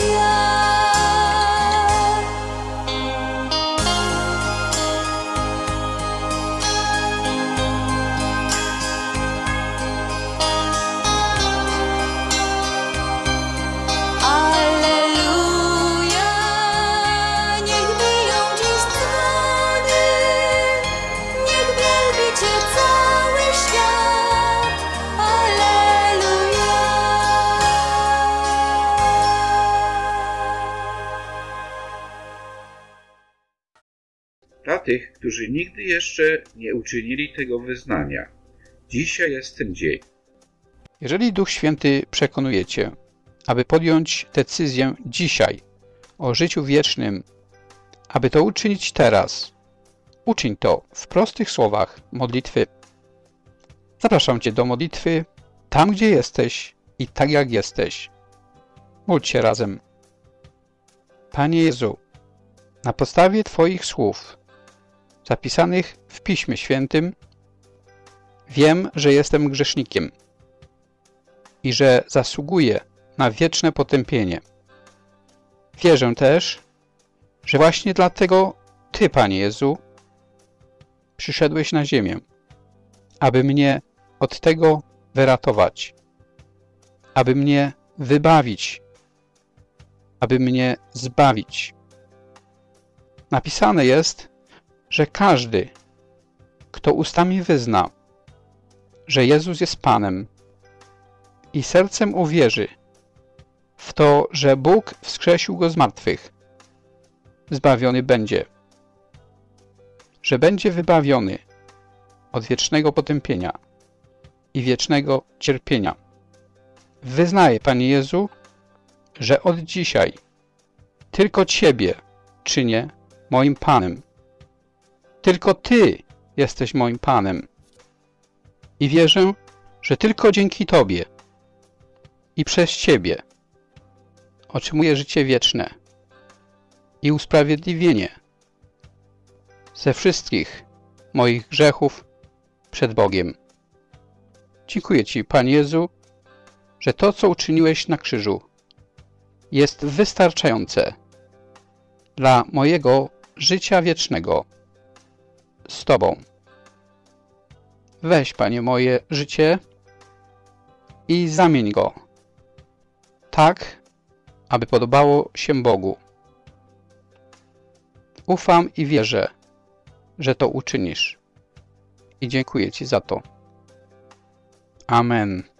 tych, którzy nigdy jeszcze nie uczynili tego wyznania. Dzisiaj jest ten dzień. Jeżeli Duch Święty przekonuje Cię, aby podjąć decyzję dzisiaj o życiu wiecznym, aby to uczynić teraz, uczyń to w prostych słowach modlitwy. Zapraszam Cię do modlitwy tam, gdzie jesteś i tak jak jesteś. Módl się razem. Panie Jezu, na podstawie Twoich słów zapisanych w Piśmie Świętym wiem, że jestem grzesznikiem i że zasługuję na wieczne potępienie. Wierzę też, że właśnie dlatego Ty, Panie Jezu, przyszedłeś na ziemię, aby mnie od tego wyratować, aby mnie wybawić, aby mnie zbawić. Napisane jest, że każdy, kto ustami wyzna, że Jezus jest Panem i sercem uwierzy w to, że Bóg wskrzesił Go z martwych, zbawiony będzie, że będzie wybawiony od wiecznego potępienia i wiecznego cierpienia. Wyznaję, Panie Jezu, że od dzisiaj tylko Ciebie czynię moim Panem. Tylko Ty jesteś moim Panem. I wierzę, że tylko dzięki Tobie i przez Ciebie otrzymuję życie wieczne i usprawiedliwienie ze wszystkich moich grzechów przed Bogiem. Dziękuję Ci, Panie Jezu, że to, co uczyniłeś na krzyżu, jest wystarczające dla mojego życia wiecznego z Tobą. Weź, Panie, moje życie i zamień go tak, aby podobało się Bogu. Ufam i wierzę, że to uczynisz. I dziękuję Ci za to. Amen.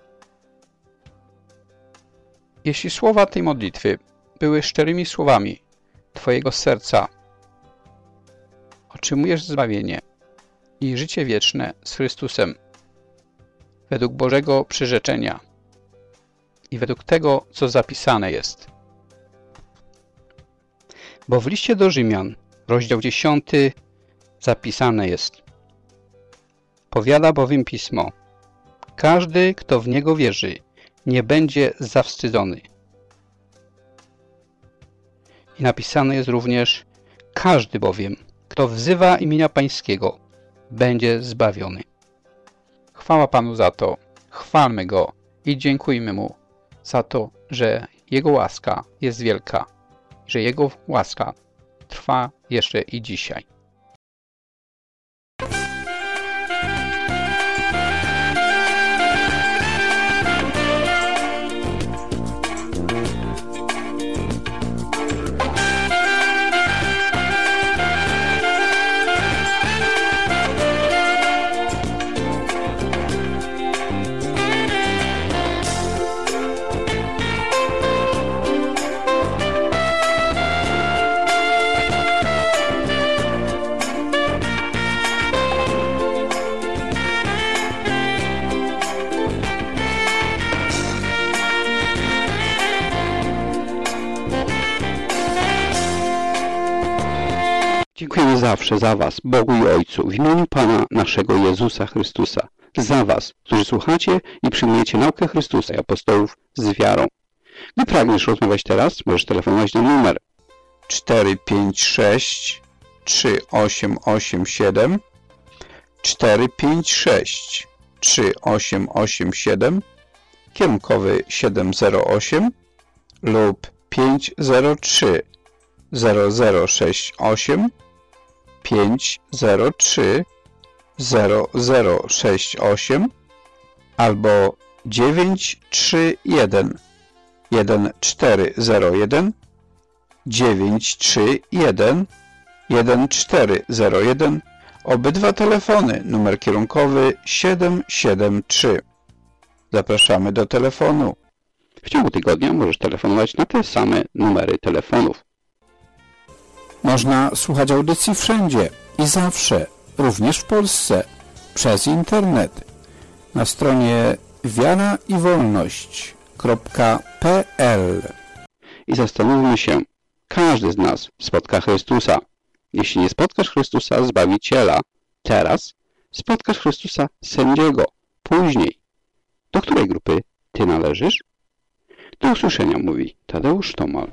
Jeśli słowa tej modlitwy były szczerymi słowami Twojego serca, otrzymujesz zbawienie i życie wieczne z Chrystusem według Bożego przyrzeczenia i według tego, co zapisane jest. Bo w liście do Rzymian, rozdział 10, zapisane jest: powiada bowiem Pismo: każdy, kto w Niego wierzy, nie będzie zawstydzony. I napisane jest również: każdy bowiem, kto wzywa imienia Pańskiego, będzie zbawiony. Chwała Panu za to, chwalmy Go i dziękujmy Mu za to, że Jego łaska jest wielka, że Jego łaska trwa jeszcze i dzisiaj. Dziękujemy zawsze za Was, Bogu i Ojcu, w imieniu Pana naszego Jezusa Chrystusa, za Was, którzy słuchacie i przyjmujecie naukę Chrystusa i apostołów z wiarą. Gdy pragniesz rozmawiać teraz, możesz telefonować na numer 456 3887 456 3887 kierunkowy 708 lub 503 0068 503 0068 albo 931 1401 931 1401. Obydwa telefony, numer kierunkowy 773. Zapraszamy do telefonu. W ciągu tygodnia możesz telefonować na te same numery telefonów. Można słuchać audycji wszędzie i zawsze, również w Polsce, przez internet. Na stronie wiaraiwolność.pl. I zastanówmy się, każdy z nas spotka Chrystusa. Jeśli nie spotkasz Chrystusa, Zbawiciela, teraz spotkasz Chrystusa, Sędziego, później. Do której grupy ty należysz? Do usłyszenia, mówi Tadeusz Tomal.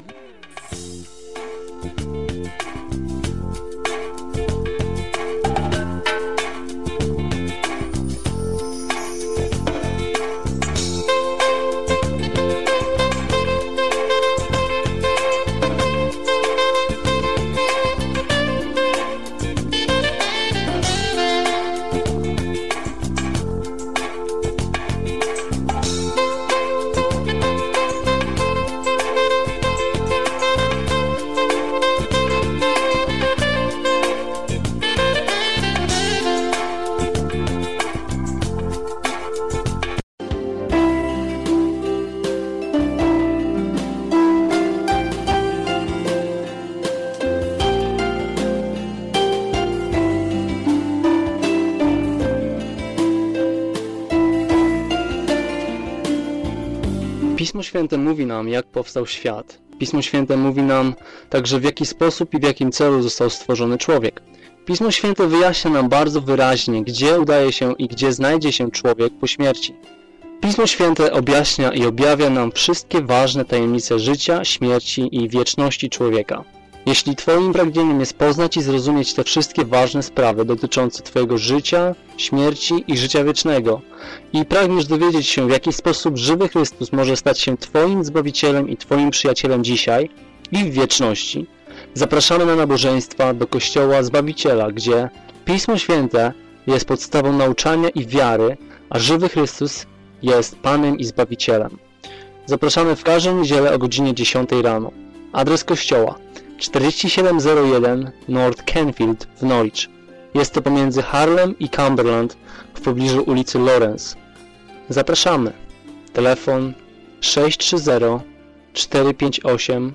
Pismo Święte mówi nam, jak powstał świat. Pismo Święte mówi nam także, w jaki sposób i w jakim celu został stworzony człowiek. Pismo Święte wyjaśnia nam bardzo wyraźnie, gdzie udaje się i gdzie znajdzie się człowiek po śmierci. Pismo Święte objaśnia i objawia nam wszystkie ważne tajemnice życia, śmierci i wieczności człowieka. Jeśli Twoim pragnieniem jest poznać i zrozumieć te wszystkie ważne sprawy dotyczące Twojego życia, śmierci i życia wiecznego i pragniesz dowiedzieć się, w jaki sposób żywy Chrystus może stać się Twoim Zbawicielem i Twoim przyjacielem dzisiaj i w wieczności, zapraszamy na nabożeństwa do Kościoła Zbawiciela, gdzie Pismo Święte jest podstawą nauczania i wiary, a żywy Chrystus jest Panem i Zbawicielem. Zapraszamy w każdą niedzielę o godzinie 10 rano. Adres kościoła 4701 North Canfield w Norwich. Jest to pomiędzy Harlem i Cumberland w pobliżu ulicy Lawrence. Zapraszamy. Telefon 630 458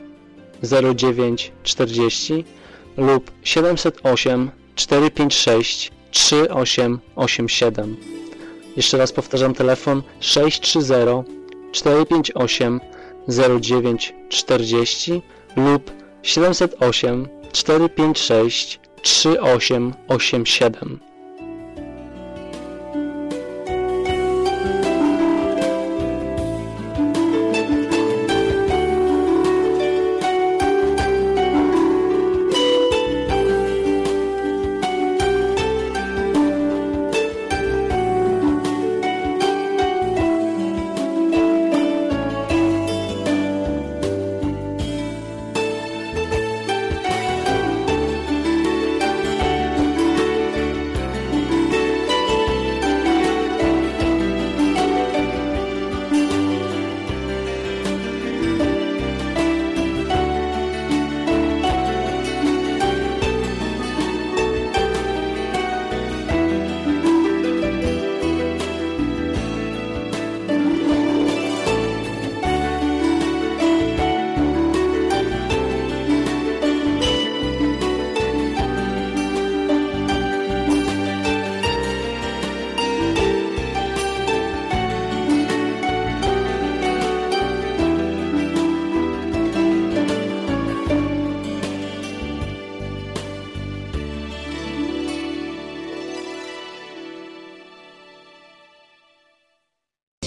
0940 lub 708 456 3887. Jeszcze raz powtarzam, telefon 630 458 0940 lub 708 456 3887.